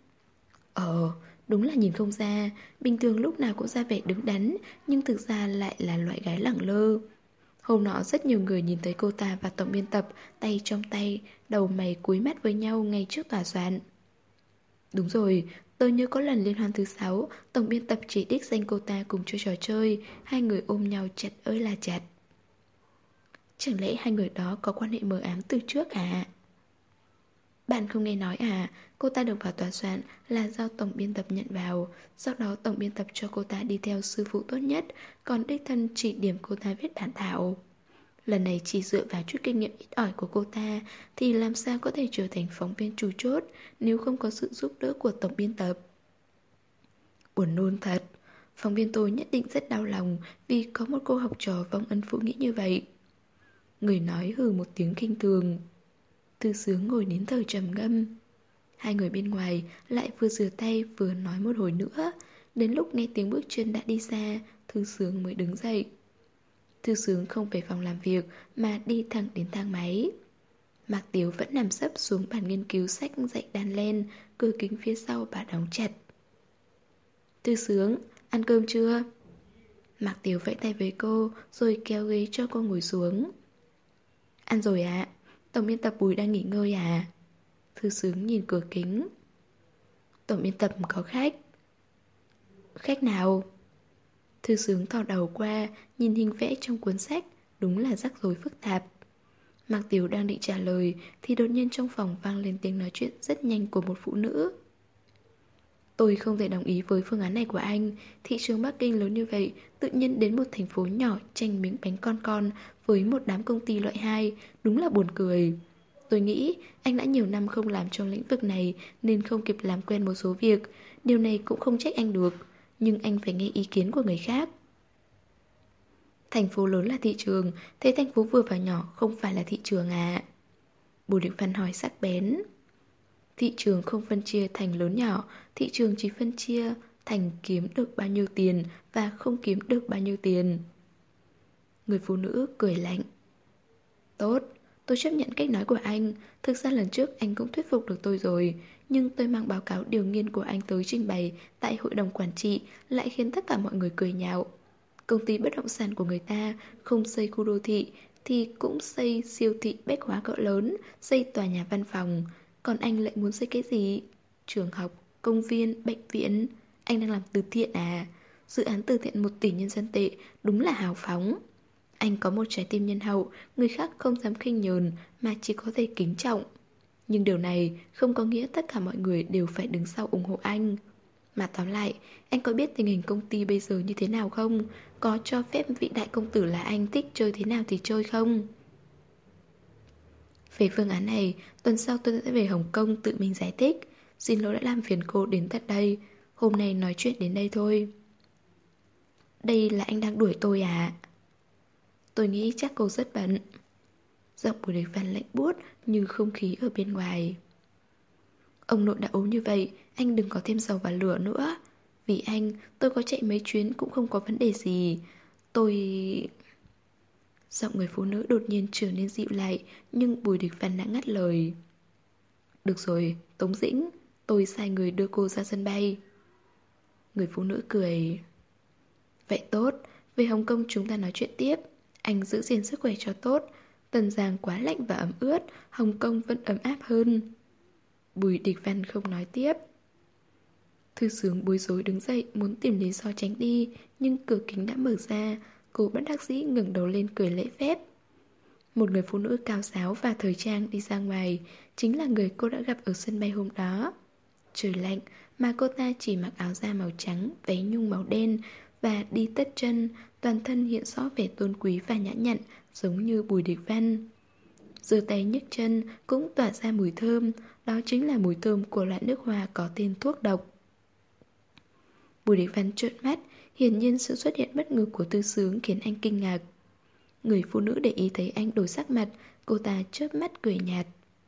Ờ, đúng là nhìn không ra. Bình thường lúc nào cũng ra vẻ đứng đắn, nhưng thực ra lại là loại gái lẳng lơ. Hôm nọ rất nhiều người nhìn thấy cô ta và tổng biên tập tay trong tay, đầu mày cúi mắt với nhau ngay trước tòa soạn. Đúng rồi, tôi nhớ có lần liên hoan thứ sáu, tổng biên tập chỉ đích danh cô ta cùng chơi trò chơi, hai người ôm nhau chặt ơi là chặt. Chẳng lẽ hai người đó có quan hệ mờ ám từ trước à? Bạn không nghe nói à, cô ta được vào tòa soạn là do tổng biên tập nhận vào, sau đó tổng biên tập cho cô ta đi theo sư phụ tốt nhất, còn đích thân chỉ điểm cô ta viết bản thảo. Lần này chỉ dựa vào chút kinh nghiệm ít ỏi của cô ta thì làm sao có thể trở thành phóng viên chủ chốt nếu không có sự giúp đỡ của tổng biên tập. Buồn nôn thật. Phóng viên tôi nhất định rất đau lòng vì có một cô học trò vong ân phụ nghĩa như vậy. Người nói hừ một tiếng khinh thường. Thư Sướng ngồi nín thở trầm ngâm. Hai người bên ngoài lại vừa rửa tay vừa nói một hồi nữa. Đến lúc nghe tiếng bước chân đã đi xa, Thư Sướng mới đứng dậy. Thư Sướng không về phòng làm việc mà đi thẳng đến thang máy. Mạc Tiếu vẫn nằm sấp xuống bàn nghiên cứu sách dạy đàn len, cửa kính phía sau bà đóng chặt. Thư Sướng, ăn cơm chưa? Mạc Tiếu vẫy tay với cô rồi kéo ghế cho cô ngồi xuống. Ăn rồi ạ. Tổng biên tập Bùi đang nghỉ ngơi à? Thư Sướng nhìn cửa kính. Tổng biên tập có khách. Khách nào? Thư Sướng thò đầu qua, nhìn hình vẽ trong cuốn sách. Đúng là rắc rối phức tạp. Mạc Tiếu đang định trả lời thì đột nhiên trong phòng vang lên tiếng nói chuyện rất nhanh của một phụ nữ. Tôi không thể đồng ý với phương án này của anh. Thị trường Bắc Kinh lớn như vậy, tự nhiên đến một thành phố nhỏ tranh miếng bánh con con với một đám công ty loại hai, đúng là buồn cười. Tôi nghĩ anh đã nhiều năm không làm trong lĩnh vực này nên không kịp làm quen một số việc. Điều này cũng không trách anh được, nhưng anh phải nghe ý kiến của người khác. Thành phố lớn là thị trường, thế thành phố vừa và nhỏ không phải là thị trường à? Bùi Định Văn hỏi sắc bén. Thị trường không phân chia thành lớn nhỏ, thị trường chỉ phân chia thành kiếm được bao nhiêu tiền và không kiếm được bao nhiêu tiền. Người phụ nữ cười lạnh. Tốt, tôi chấp nhận cách nói của anh. Thực ra lần trước anh cũng thuyết phục được tôi rồi, nhưng tôi mang báo cáo điều nghiên của anh tới trình bày tại hội đồng quản trị lại khiến tất cả mọi người cười nhạo. Công ty bất động sản của người ta không xây khu đô thị thì cũng xây siêu thị bách hóa cỡ lớn, xây tòa nhà văn phòng. Còn anh lại muốn xây cái gì? Trường học, công viên, bệnh viện. Anh đang làm từ thiện à? Dự án từ thiện một tỷ nhân dân tệ, đúng là hào phóng. Anh có một trái tim nhân hậu, người khác không dám khinh nhờn mà chỉ có thể kính trọng. Nhưng điều này không có nghĩa tất cả mọi người đều phải đứng sau ủng hộ anh. Mà tóm lại, anh có biết tình hình công ty bây giờ như thế nào không? Có cho phép vị đại công tử là anh thích chơi thế nào thì chơi không? Về phương án này, tuần sau tôi sẽ về Hồng Kông tự mình giải thích. Xin lỗi đã làm phiền cô đến tận đây. Hôm nay nói chuyện đến đây thôi. Đây là anh đang đuổi tôi à? Tôi nghĩ chắc cô rất bận. Giọng Bùi Địch Văn lạnh buốt như không khí ở bên ngoài. Ông nội đã ốm như vậy, anh đừng có thêm dầu vào lửa nữa. Vì anh, tôi có chạy mấy chuyến cũng không có vấn đề gì. Tôi... Giọng người phụ nữ đột nhiên trở nên dịu lại, nhưng Bùi Địch Văn đã ngắt lời. Được rồi, Tống Dĩnh, tôi sai người đưa cô ra sân bay. Người phụ nữ cười. Vậy tốt, về Hồng Kông chúng ta nói chuyện tiếp. Anh giữ gìn sức khỏe cho tốt. Tân Giang quá lạnh và ẩm ướt, Hồng Kông vẫn ấm áp hơn. Bùi Địch Văn không nói tiếp. Thư Sướng bối rối đứng dậy muốn tìm lý do tránh đi, nhưng cửa kính đã mở ra. Cô bất đắc dĩ ngẩng đầu lên cười lễ phép. Một người phụ nữ cao giáo và thời trang đi ra ngoài, chính là người cô đã gặp ở sân bay hôm đó. Trời lạnh mà cô ta chỉ mặc áo da màu trắng, váy nhung màu đen và đi tất chân, toàn thân hiện rõ vẻ tôn quý và nhã nhặn giống như Bùi Địch Văn. Giơ tay nhấc chân cũng tỏa ra mùi thơm, đó chính là mùi thơm của loại nước hoa có tên thuốc độc. Bùi Địch Văn trợn mắt, hiển nhiên sự xuất hiện bất ngờ của Thư Sướng khiến anh kinh ngạc. Người phụ nữ để ý thấy anh đổi sắc mặt, cô ta chớp mắt cười nhạt.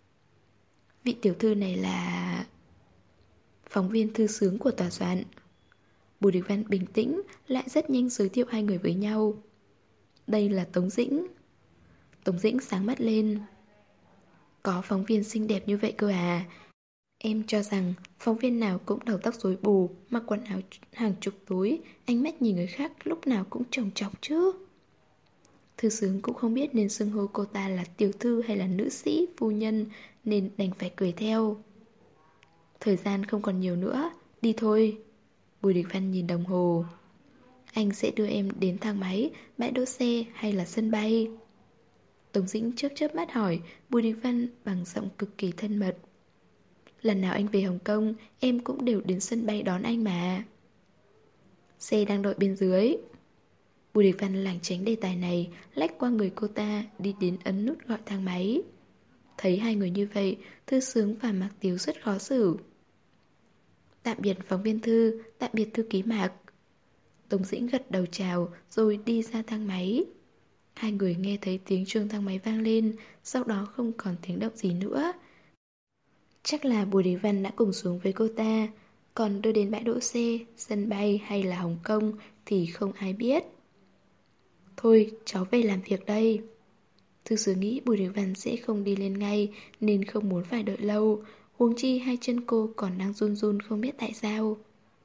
Vị tiểu thư này là... phóng viên Thư Sướng của tòa soạn. Bùi Địch Văn bình tĩnh, lại rất nhanh giới thiệu hai người với nhau. Đây là Tống Dĩnh. Tống Dĩnh sáng mắt lên. Có phóng viên xinh đẹp như vậy cơ à? Em cho rằng phóng viên nào cũng đầu tóc rối bù, mặc quần áo hàng chục túi, ánh mắt nhìn người khác lúc nào cũng trồng trọc chứ. Thư Sướng cũng không biết nên xưng hô cô ta là tiểu thư hay là nữ sĩ, phu nhân, nên đành phải cười theo. Thời gian không còn nhiều nữa, đi thôi. Bùi Địch Văn nhìn đồng hồ. Anh sẽ đưa em đến thang máy, bãi đỗ xe hay là sân bay? Tống Dĩnh chớp chớp mắt hỏi Bùi Địch Văn bằng giọng cực kỳ thân mật. Lần nào anh về Hồng Kông, em cũng đều đến sân bay đón anh mà. Xe đang đợi bên dưới. Bùi Địch Văn lảng tránh đề tài này, lách qua người cô ta, đi đến ấn nút gọi thang máy. Thấy hai người như vậy, Thư Sướng và Mạc Tiếu rất khó xử. Tạm biệt phóng viên Thư, tạm biệt thư ký Mạc. Tống Dĩnh gật đầu chào rồi đi ra thang máy. Hai người nghe thấy tiếng chuông thang máy vang lên, sau đó không còn tiếng động gì nữa. Chắc là Bùi Địch Văn đã cùng xuống với cô ta, còn đưa đến bãi đỗ xe, sân bay hay là Hồng Kông thì không ai biết. Thôi, cháu về làm việc đây. Thư Sướng nghĩ Bùi Địch Văn sẽ không đi lên ngay nên không muốn phải đợi lâu. Huống chi hai chân cô còn đang run run không biết tại sao.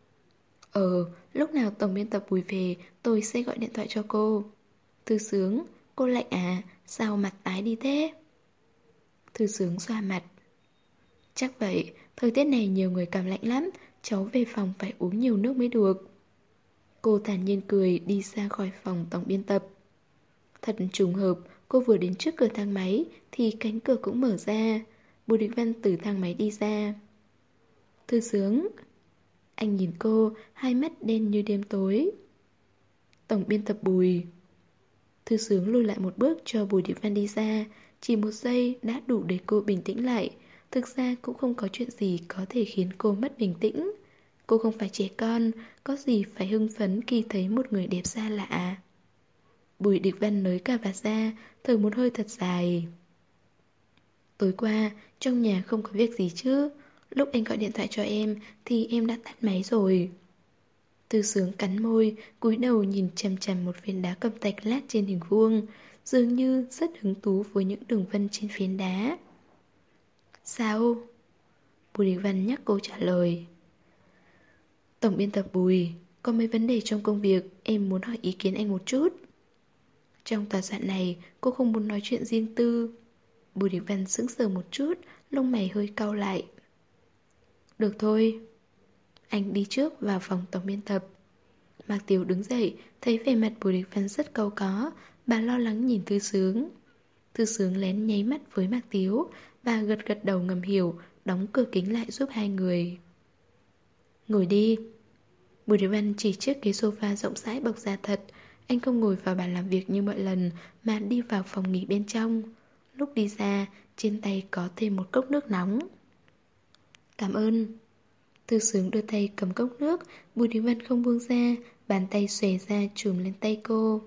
Ờ, lúc nào tổng biên tập Bùi về, tôi sẽ gọi điện thoại cho cô. Thư Sướng, cô lạnh à, sao mặt tái đi thế? Thư Sướng xoa mặt. Chắc vậy, thời tiết này nhiều người cảm lạnh lắm, cháu về phòng phải uống nhiều nước mới được. Cô thản nhiên cười đi ra khỏi phòng tổng biên tập. Thật trùng hợp, cô vừa đến trước cửa thang máy thì cánh cửa cũng mở ra. Bùi Địch Văn từ thang máy đi ra. Thư Sướng. Anh nhìn cô, hai mắt đen như đêm tối. Tổng biên tập Bùi. Thư Sướng lùi lại một bước cho Bùi Địch Văn đi ra. Chỉ một giây đã đủ để cô bình tĩnh lại. Thực ra cũng không có chuyện gì có thể khiến cô mất bình tĩnh. Cô không phải trẻ con, có gì phải hưng phấn khi thấy một người đẹp xa lạ. Bùi Địch Văn nới cà vạt ra, thở một hơi thật dài. Tối qua, trong nhà không có việc gì chứ. Lúc anh gọi điện thoại cho em thì em đã tắt máy rồi. Thư Sướng cắn môi, cúi đầu nhìn chằm chằm một viên đá cẩm thạch lát trên hình vuông, dường như rất hứng thú với những đường vân trên phiến đá. Sao? Bùi Địch Văn nhắc cô trả lời. Tổng biên tập Bùi, có mấy vấn đề trong công việc em muốn hỏi ý kiến anh một chút. Trong tòa soạn này, cô không muốn nói chuyện riêng tư. Bùi Địch Văn sững sờ một chút, lông mày hơi cau lại. Được thôi. Anh đi trước vào phòng tổng biên tập. Mạc Tiếu đứng dậy, thấy vẻ mặt Bùi Địch Văn rất cau có, bà lo lắng nhìn Thư Sướng. Thư Sướng lén nháy mắt với Mạc Tiếu và gật gật đầu ngầm hiểu, đóng cửa kính lại giúp hai người. Ngồi đi. Bùi Địch Văn chỉ chiếc ghế sofa rộng rãi bọc da thật. Anh không ngồi vào bàn làm việc như mọi lần mà đi vào phòng nghỉ bên trong. Lúc đi ra, trên tay có thêm một cốc nước nóng. Cảm ơn. Thư Sướng đưa tay cầm cốc nước, Bùi Địch Văn không buông ra, bàn tay xòe ra chùm lên tay cô.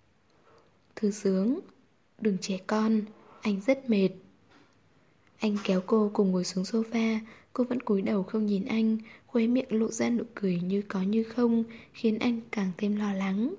Thư Sướng, đừng trẻ con, anh rất mệt. Anh kéo cô cùng ngồi xuống sofa, cô vẫn cúi đầu không nhìn anh, khóe miệng lộ ra nụ cười như có như không, khiến anh càng thêm lo lắng.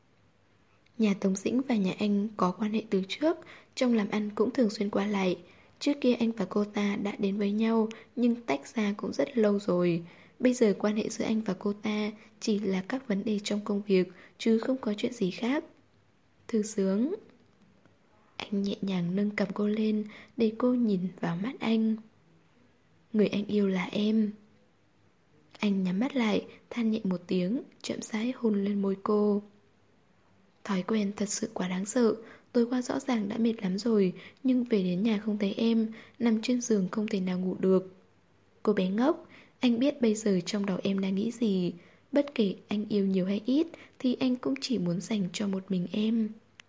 Nhà Tống Dĩnh và nhà anh có quan hệ từ trước, trong làm ăn cũng thường xuyên qua lại. Trước kia anh và cô ta đã đến với nhau, nhưng tách ra cũng rất lâu rồi. Bây giờ quan hệ giữa anh và cô ta chỉ là các vấn đề trong công việc, chứ không có chuyện gì khác. Thư Sướng. Anh nhẹ nhàng nâng cầm cô lên để cô nhìn vào mắt anh. Người anh yêu là em. Anh nhắm mắt lại, than nhẹ một tiếng, chậm rãi hôn lên môi cô. Thói quen thật sự quá đáng sợ. Tối qua rõ ràng đã mệt lắm rồi, nhưng về đến nhà không thấy em, nằm trên giường không thể nào ngủ được. Cô bé ngốc, anh biết bây giờ trong đầu em đang nghĩ gì. Bất kể anh yêu nhiều hay ít thì anh cũng chỉ muốn dành cho một mình em.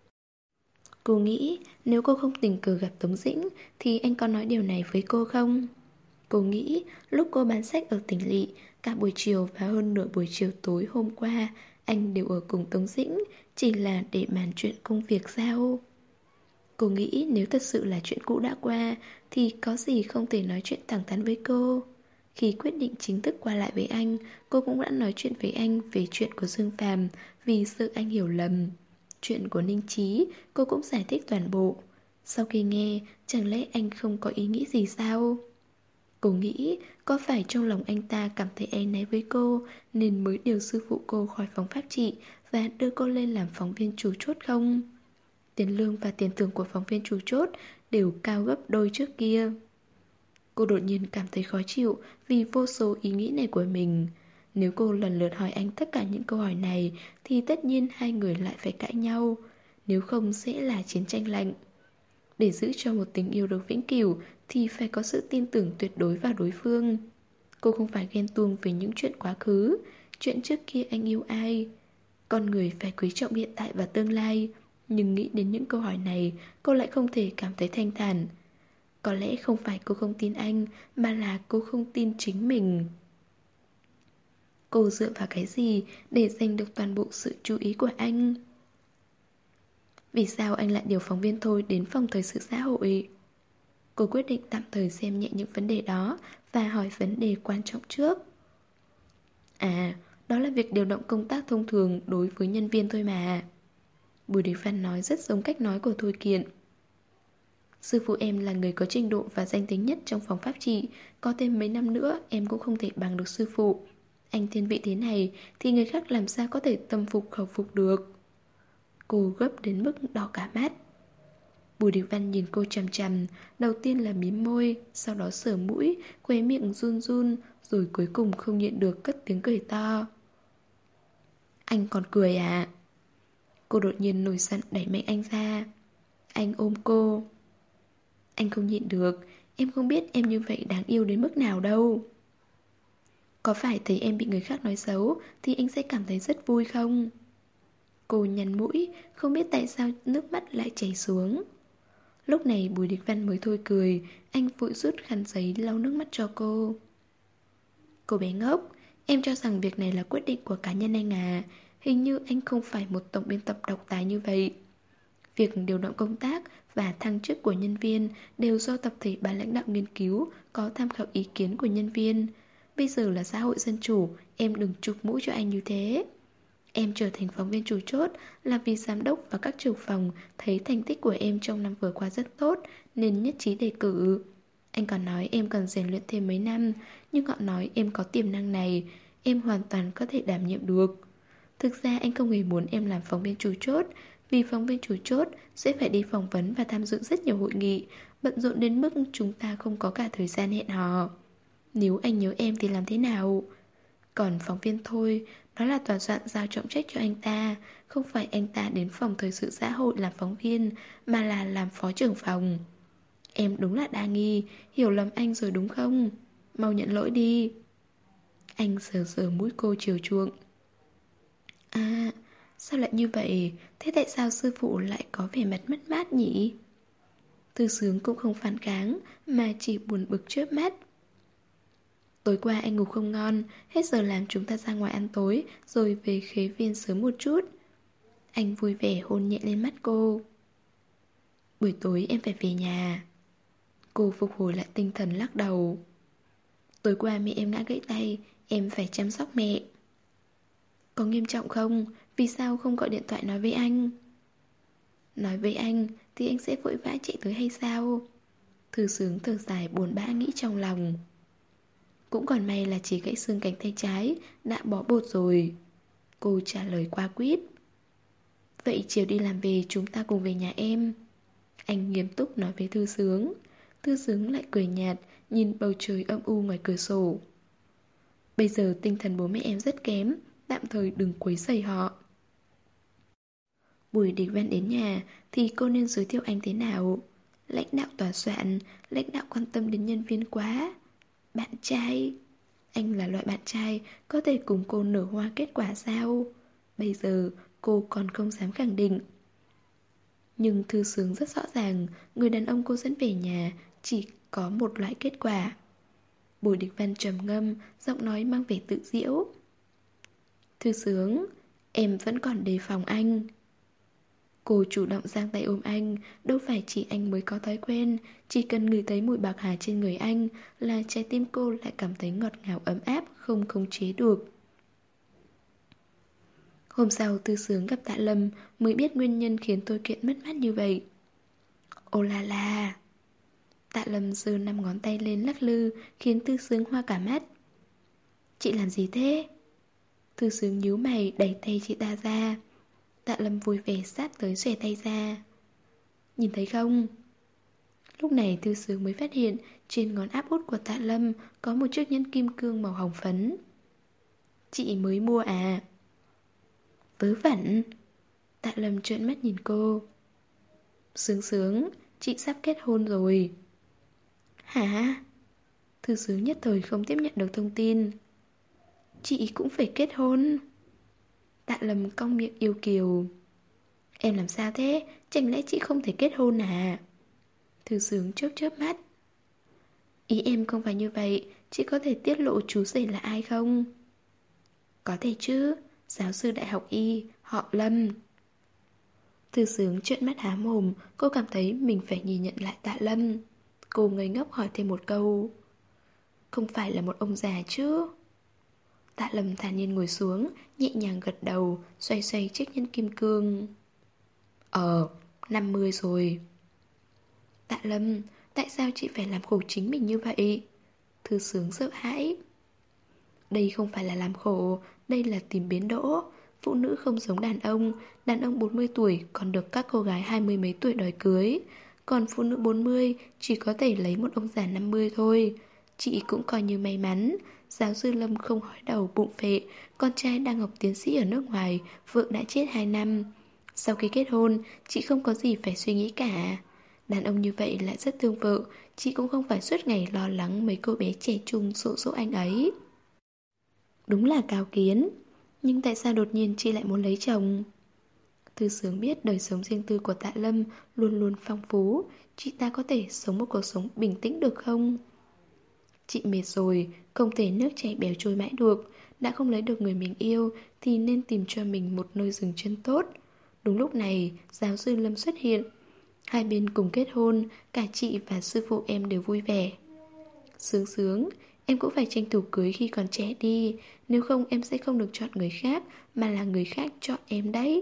Cô nghĩ nếu cô không tình cờ gặp Tống Dĩnh thì anh có nói điều này với cô không? Cô nghĩ lúc cô bán sách ở tỉnh lỵ, cả buổi chiều và hơn nửa buổi chiều tối hôm qua anh đều ở cùng Tống Dĩnh, chỉ là để bàn chuyện công việc sao? Cô nghĩ nếu thật sự là chuyện cũ đã qua thì có gì không thể nói chuyện thẳng thắn với cô. Khi quyết định chính thức qua lại với anh, cô cũng đã nói chuyện với anh về chuyện của Dương Phàm vì sợ anh hiểu lầm. Chuyện của Ninh Chí cô cũng giải thích toàn bộ. Sau khi nghe, chẳng lẽ anh không có ý nghĩ gì sao? Cô nghĩ có phải trong lòng anh ta cảm thấy áy náy với cô nên mới điều sư phụ cô khỏi phòng pháp trị và đưa cô lên làm phóng viên chủ chốt không? Tiền lương và tiền thưởng của phóng viên chủ chốt đều cao gấp đôi trước kia. Cô đột nhiên cảm thấy khó chịu vì vô số ý nghĩ này của mình. Nếu cô lần lượt hỏi anh tất cả những câu hỏi này thì tất nhiên hai người lại phải cãi nhau. Nếu không sẽ là chiến tranh lạnh. Để giữ cho một tình yêu được vĩnh cửu thì phải có sự tin tưởng tuyệt đối vào đối phương. Cô không phải ghen tuông về những chuyện quá khứ, chuyện trước kia anh yêu ai. Con người phải quý trọng hiện tại và tương lai. Nhưng nghĩ đến những câu hỏi này, cô lại không thể cảm thấy thanh thản. Có lẽ không phải cô không tin anh, mà là cô không tin chính mình. Cô dựa vào cái gì để giành được toàn bộ sự chú ý của anh? Vì sao anh lại điều phóng viên Thôi đến phòng thời sự xã hội? Cô quyết định tạm thời xem nhẹ những vấn đề đó và hỏi vấn đề quan trọng trước. À, đó là việc điều động công tác thông thường đối với nhân viên thôi mà. Bùi Địch Văn nói rất giống cách nói của Thôi Kiện. Sư phụ em là người có trình độ và danh tính nhất trong phòng pháp trị. Có thêm mấy năm nữa em cũng không thể bằng được sư phụ. Anh thiên vị thế này thì người khác làm sao có thể tâm phục khẩu phục được. Cô gấp đến mức đỏ cả mắt. Bùi Đình Văn nhìn cô chằm chằm. Đầu tiên là mím môi, sau đó sờ mũi, khóe miệng run run, rồi cuối cùng không nhịn được cất tiếng cười to. Anh còn cười à? Cô đột nhiên nổi giận đẩy mạnh anh ra. Anh ôm cô. Anh không nhịn được. Em không biết em như vậy đáng yêu đến mức nào đâu. Có phải thấy em bị người khác nói xấu thì anh sẽ cảm thấy rất vui không? Cô nhăn mũi, không biết tại sao nước mắt lại chảy xuống. Lúc này Bùi Địch Văn mới thôi cười. Anh vội rút khăn giấy lau nước mắt cho cô. Cô bé ngốc, em cho rằng việc này là quyết định của cá nhân anh à? Hình như anh không phải một tổng biên tập độc tài như vậy. Việc điều động công tác và thăng chức của nhân viên đều do tập thể ban lãnh đạo nghiên cứu, có tham khảo ý kiến của nhân viên. Bây giờ là xã hội dân chủ, em đừng chụp mũ cho anh như thế. Em trở thành phóng viên chủ chốt là vì giám đốc và các trưởng phòng thấy thành tích của em trong năm vừa qua rất tốt nên nhất trí đề cử. Anh còn nói em cần rèn luyện thêm mấy năm, nhưng họ nói em có tiềm năng này, em hoàn toàn có thể đảm nhiệm được. Thực ra anh không hề muốn em làm phóng viên chủ chốt, vì phóng viên chủ chốt sẽ phải đi phỏng vấn và tham dự rất nhiều hội nghị, bận rộn đến mức chúng ta không có cả thời gian hẹn hò. Nếu anh nhớ em thì làm thế nào? Còn phóng viên thôi, đó là tòa soạn giao trọng trách cho anh ta. Không phải anh ta đến phòng thời sự xã hội làm phóng viên, mà là làm phó trưởng phòng. Em đúng là đa nghi, hiểu lầm anh rồi đúng không? Mau nhận lỗi đi. Anh sờ sờ mũi cô chiều chuộng. À, sao lại như vậy? Thế tại sao sư phụ lại có vẻ mặt mất mát nhỉ? Thư Sướng cũng không phản kháng, mà chỉ buồn bực chớp mắt. Tối qua anh ngủ không ngon, hết giờ làm chúng ta ra ngoài ăn tối, rồi về khế viên sớm một chút. Anh vui vẻ hôn nhẹ lên mắt cô. Buổi tối em phải về nhà. Cô phục hồi lại tinh thần lắc đầu. Tối qua mẹ em ngã gãy tay, em phải chăm sóc mẹ. Có nghiêm trọng không? Vì sao không gọi điện thoại nói với anh? Nói với anh thì anh sẽ vội vã chạy tới hay sao? Thư Sướng thở dài buồn bã nghĩ trong lòng. Cũng còn may là chỉ gãy xương cánh tay trái, đã bó bột rồi. Cô trả lời qua quýt. Vậy chiều đi làm về chúng ta cùng về nhà em. Anh nghiêm túc nói với Thư Sướng. Thư Sướng lại cười nhạt, nhìn bầu trời âm u ngoài cửa sổ. Bây giờ tinh thần bố mẹ em rất kém, tạm thời đừng quấy rầy họ. Bùi Địch Văn đến nhà thì cô nên giới thiệu anh thế nào? Lãnh đạo tòa soạn, lãnh đạo quan tâm đến nhân viên quá. Bạn trai. Anh là loại bạn trai có thể cùng cô nở hoa kết quả sao? Bây giờ cô còn không dám khẳng định. Nhưng Thư Sướng rất rõ ràng, người đàn ông cô dẫn về nhà chỉ có một loại kết quả. Bùi Địch Văn trầm ngâm, giọng nói mang vẻ tự giễu. Thư Sướng, em vẫn còn đề phòng anh. Cô chủ động giang tay ôm anh. Đâu phải chỉ anh mới có thói quen. Chỉ cần ngửi thấy mùi bạc hà trên người anh là trái tim cô lại cảm thấy ngọt ngào ấm áp, không khống chế được. Hôm sau Thư Sướng gặp Tạ Lâm mới biết nguyên nhân khiến tôi kiện mất mát như vậy. Ô la la. Tạ Lâm giơ năm ngón tay lên lắc lư, khiến Thư Sướng hoa cả mắt. Chị làm gì thế? Thư Sướng nhíu mày đẩy tay chị ta ra. Tạ Lâm vui vẻ sát tới xòe tay ra. Nhìn thấy không? Lúc này Thư Sướng mới phát hiện trên ngón áp út của Tạ Lâm có một chiếc nhẫn kim cương màu hồng phấn. Chị mới mua à? Vớ vẩn. Tạ Lâm trợn mắt nhìn cô. Sướng Sướng, chị sắp kết hôn rồi. Hả? Thư Sướng nhất thời không tiếp nhận được thông tin. Chị cũng phải kết hôn. Tạ Lâm cong miệng yêu kiều. Em làm sao thế? Chẳng lẽ chị không thể kết hôn à? Thư Sướng chớp chớp mắt. Ý em không phải như vậy. Chị có thể tiết lộ chú rể là ai không? Có thể chứ. Giáo sư đại học y, họ Lâm. Thư Sướng trợn mắt há mồm. Cô cảm thấy mình phải nhìn nhận lại Tạ Lâm. Cô ngây ngốc hỏi thêm một câu. Không phải là một ông già chứ? Tạ Lâm thản nhiên ngồi xuống, nhẹ nhàng gật đầu, xoay xoay chiếc nhẫn kim cương. Ờ, năm mươi rồi. Tạ Lâm, tại sao chị phải làm khổ chính mình như vậy? Thư Sướng sợ hãi. Đây không phải là làm khổ, đây là tìm bến đỗ. Phụ nữ không giống đàn ông, đàn ông bốn mươi tuổi còn được các cô gái hai mươi mấy tuổi đòi cưới. Còn phụ nữ bốn mươi chỉ có thể lấy một ông già năm mươi thôi. Chị cũng coi như may mắn. Giáo sư Lâm không hói đầu bụng phệ. Con trai đang học tiến sĩ ở nước ngoài, vợ đã chết hai năm. Sau khi kết hôn, chị không có gì phải suy nghĩ cả. Đàn ông như vậy lại rất thương vợ. Chị cũng không phải suốt ngày lo lắng mấy cô bé trẻ trung dỗ dỗ anh ấy. Đúng là cao kiến. Nhưng tại sao đột nhiên chị lại muốn lấy chồng? Thư Sướng biết đời sống riêng tư của Tạ Lâm luôn luôn phong phú. Chị ta có thể sống một cuộc sống bình tĩnh được không? Chị mệt rồi, không thể nước chảy bèo trôi mãi được. Đã không lấy được người mình yêu thì nên tìm cho mình một nơi dừng chân tốt. Đúng lúc này, giáo sư Lâm xuất hiện. Hai bên cùng kết hôn, cả chị và sư phụ em đều vui vẻ. Sướng sướng, em cũng phải tranh thủ cưới khi còn trẻ đi. Nếu không em sẽ không được chọn người khác, mà là người khác chọn em đấy.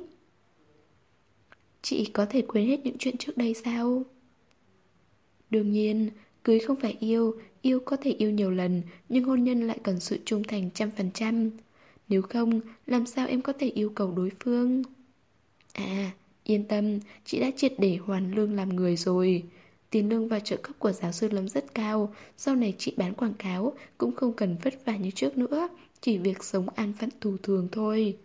Chị có thể quên hết những chuyện trước đây sao? Đương nhiên, cưới không phải yêu, yêu có thể yêu nhiều lần, nhưng hôn nhân lại cần sự trung thành trăm phần trăm. Nếu không, làm sao em có thể yêu cầu đối phương? À, yên tâm, chị đã triệt để hoàn lương làm người rồi. Tiền lương và trợ cấp của giáo sư Lâm rất cao. Sau này chị bán quảng cáo cũng không cần vất vả như trước nữa. Chỉ việc sống an phận tù thường thôi.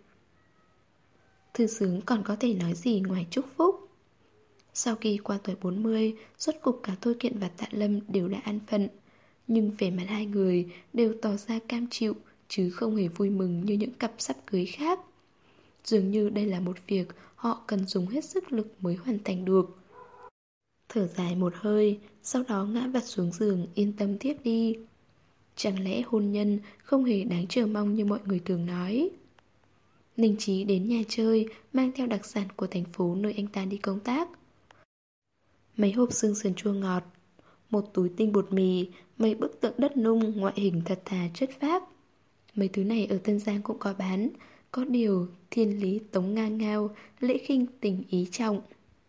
Thư Sướng còn có thể nói gì ngoài chúc phúc? Sau khi qua tuổi bốn mươi, rốt cục cả Thôi Kiện và Tạ Lâm đều đã an phận. Nhưng về mặt hai người đều tỏ ra cam chịu, chứ không hề vui mừng như những cặp sắp cưới khác. Dường như đây là một việc họ cần dùng hết sức lực mới hoàn thành được. Thở dài một hơi, sau đó ngã vật xuống giường yên tâm tiếp đi. Chẳng lẽ hôn nhân không hề đáng chờ mong như mọi người thường nói? Ninh Chí đến nhà chơi, mang theo đặc sản của thành phố nơi anh ta đi công tác. Mấy hộp xương sườn chua ngọt, một túi tinh bột mì, mấy bức tượng đất nung ngoại hình thật thà chất phác. Mấy thứ này ở Tân Giang cũng có bán, có điều thiên lý tống ngang ngao, lễ khinh tình ý trọng.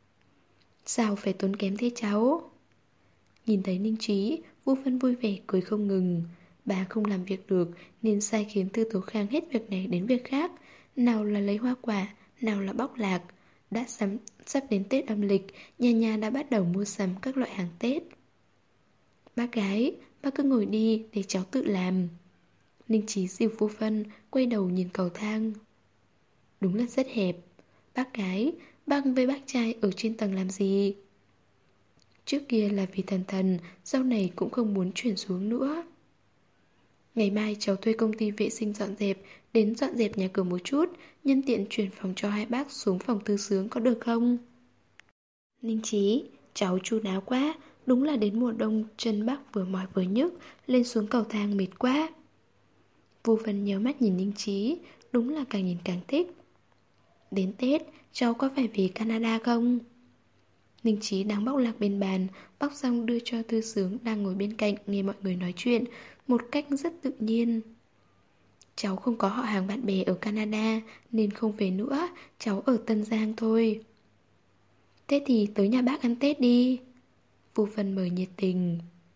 Sao phải tốn kém thế cháu? Nhìn thấy Ninh Trí, Vu Phân vui vẻ cười không ngừng. Bà không làm việc được nên sai khiến Tư Tố Khang hết việc này đến việc khác. Nào là lấy hoa quả, nào là bóc lạc. Đã sắm, sắp đến Tết âm lịch, nhà nhà đã bắt đầu mua sắm các loại hàng Tết. Bác gái, bác cứ ngồi đi để cháu tự làm. Ninh Trí dìu Vu Phân, quay đầu nhìn cầu thang. Đúng là rất hẹp. Bác gái, bác với bác trai ở trên tầng làm gì? Trước kia là vì thần thần, sau này cũng không muốn chuyển xuống nữa. Ngày mai cháu thuê công ty vệ sinh dọn dẹp, đến dọn dẹp nhà cửa một chút, nhân tiện chuyển phòng cho hai bác xuống phòng Thư Sướng có được không? Ninh Chí, cháu chu đáo quá, đúng là đến mùa đông chân bác vừa mỏi vừa nhức, lên xuống cầu thang mệt quá. Vô Vân nhớ mắt nhìn Ninh Chí, đúng là càng nhìn càng thích. Đến Tết, cháu có phải về Canada không? Ninh Chí đang bóc lạc bên bàn, bóc xong đưa cho Thư Sướng đang ngồi bên cạnh nghe mọi người nói chuyện, một cách rất tự nhiên. Cháu không có họ hàng bạn bè ở Canada nên không về nữa, cháu ở Tân Giang thôi. Thế thì tới nhà bác ăn Tết đi. Vu Vân mời nhiệt tình.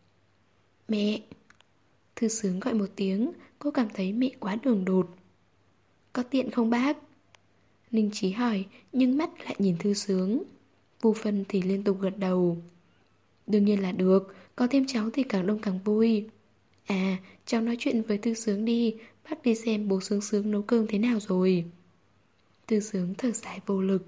Mẹ! Thư Sướng gọi một tiếng, cô cảm thấy mẹ quá đường đột. Có tiện không bác? Ninh Chí hỏi, nhưng mắt lại nhìn Thư Sướng. Vu Phân thì liên tục gật đầu. Đương nhiên là được, có thêm cháu thì càng đông càng vui. À, cháu nói chuyện với Thư Sướng đi, bác đi xem bố Sướng Sướng nấu cơm thế nào rồi. Thư Sướng thở dài vô lực.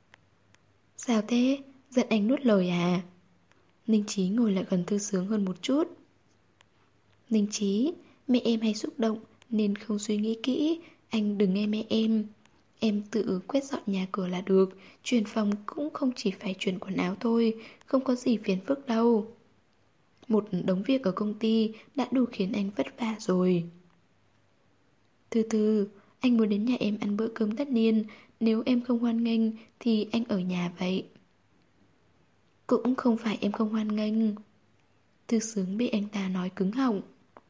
Sao thế? Giận anh nuốt lời à? Ninh Chí ngồi lại gần Thư Sướng hơn một chút. Ninh Chí, mẹ em hay xúc động nên không suy nghĩ kỹ, anh đừng nghe mẹ em. Em tự quét dọn nhà cửa là được, chuyển phòng cũng không chỉ phải chuyển quần áo thôi, không có gì phiền phức đâu. Một đống việc ở công ty đã đủ khiến anh vất vả rồi. Thư Thư, anh muốn đến nhà em ăn bữa cơm tất niên, nếu em không hoan nghênh thì anh ở nhà vậy. Cũng không phải em không hoan nghênh. Thư Sướng bị anh ta nói cứng họng.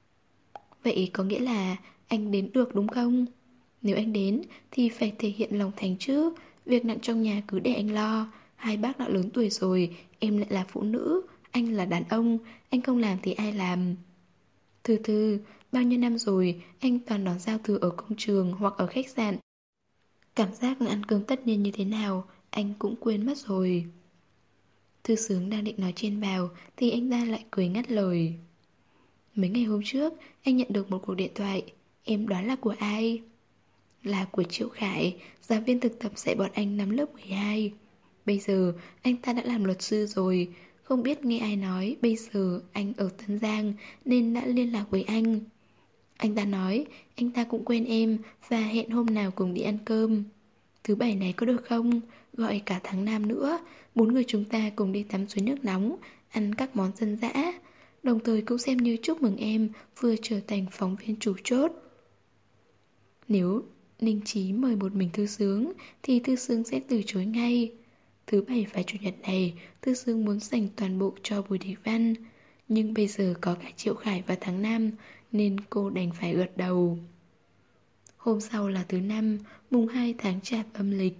Vậy có nghĩa là anh đến được đúng không? Nếu anh đến thì phải thể hiện lòng thành chứ, việc nặng trong nhà cứ để anh lo. Hai bác đã lớn tuổi rồi, em lại là phụ nữ, anh là đàn ông, anh không làm thì ai làm? Thư Thư, bao nhiêu năm rồi, anh toàn đón giao thừa ở công trường hoặc ở khách sạn. Cảm giác ăn cơm tất niên như thế nào, anh cũng quên mất rồi. Thư Sướng đang định nói trên vào, thì anh ta lại cười ngắt lời. Mấy ngày hôm trước, anh nhận được một cuộc điện thoại, em đoán là của ai? Là của Triệu Khải, giáo viên thực tập dạy bọn anh năm lớp mười hai. Bây giờ anh ta đã làm luật sư rồi. Không biết nghe ai nói bây giờ anh ở Tân Giang nên đã liên lạc với anh. Anh ta nói anh ta cũng quen em và hẹn hôm nào cùng đi ăn cơm. Thứ bảy này có được không? Gọi cả tháng Nam nữa. Bốn người chúng ta cùng đi tắm suối nước nóng, ăn các món dân dã. Đồng thời cũng xem như chúc mừng em vừa trở thành phóng viên chủ chốt. Nếu Ninh Chí mời một mình Thư Sướng thì Thư Sướng sẽ từ chối ngay. Thứ bảy và chủ nhật này, Thư Sướng muốn dành toàn bộ cho buổi đề văn. Nhưng bây giờ có cả Triệu Khải và tháng năm nên cô đành phải gật đầu. Hôm sau là thứ năm, mùng hai tháng Chạp âm lịch.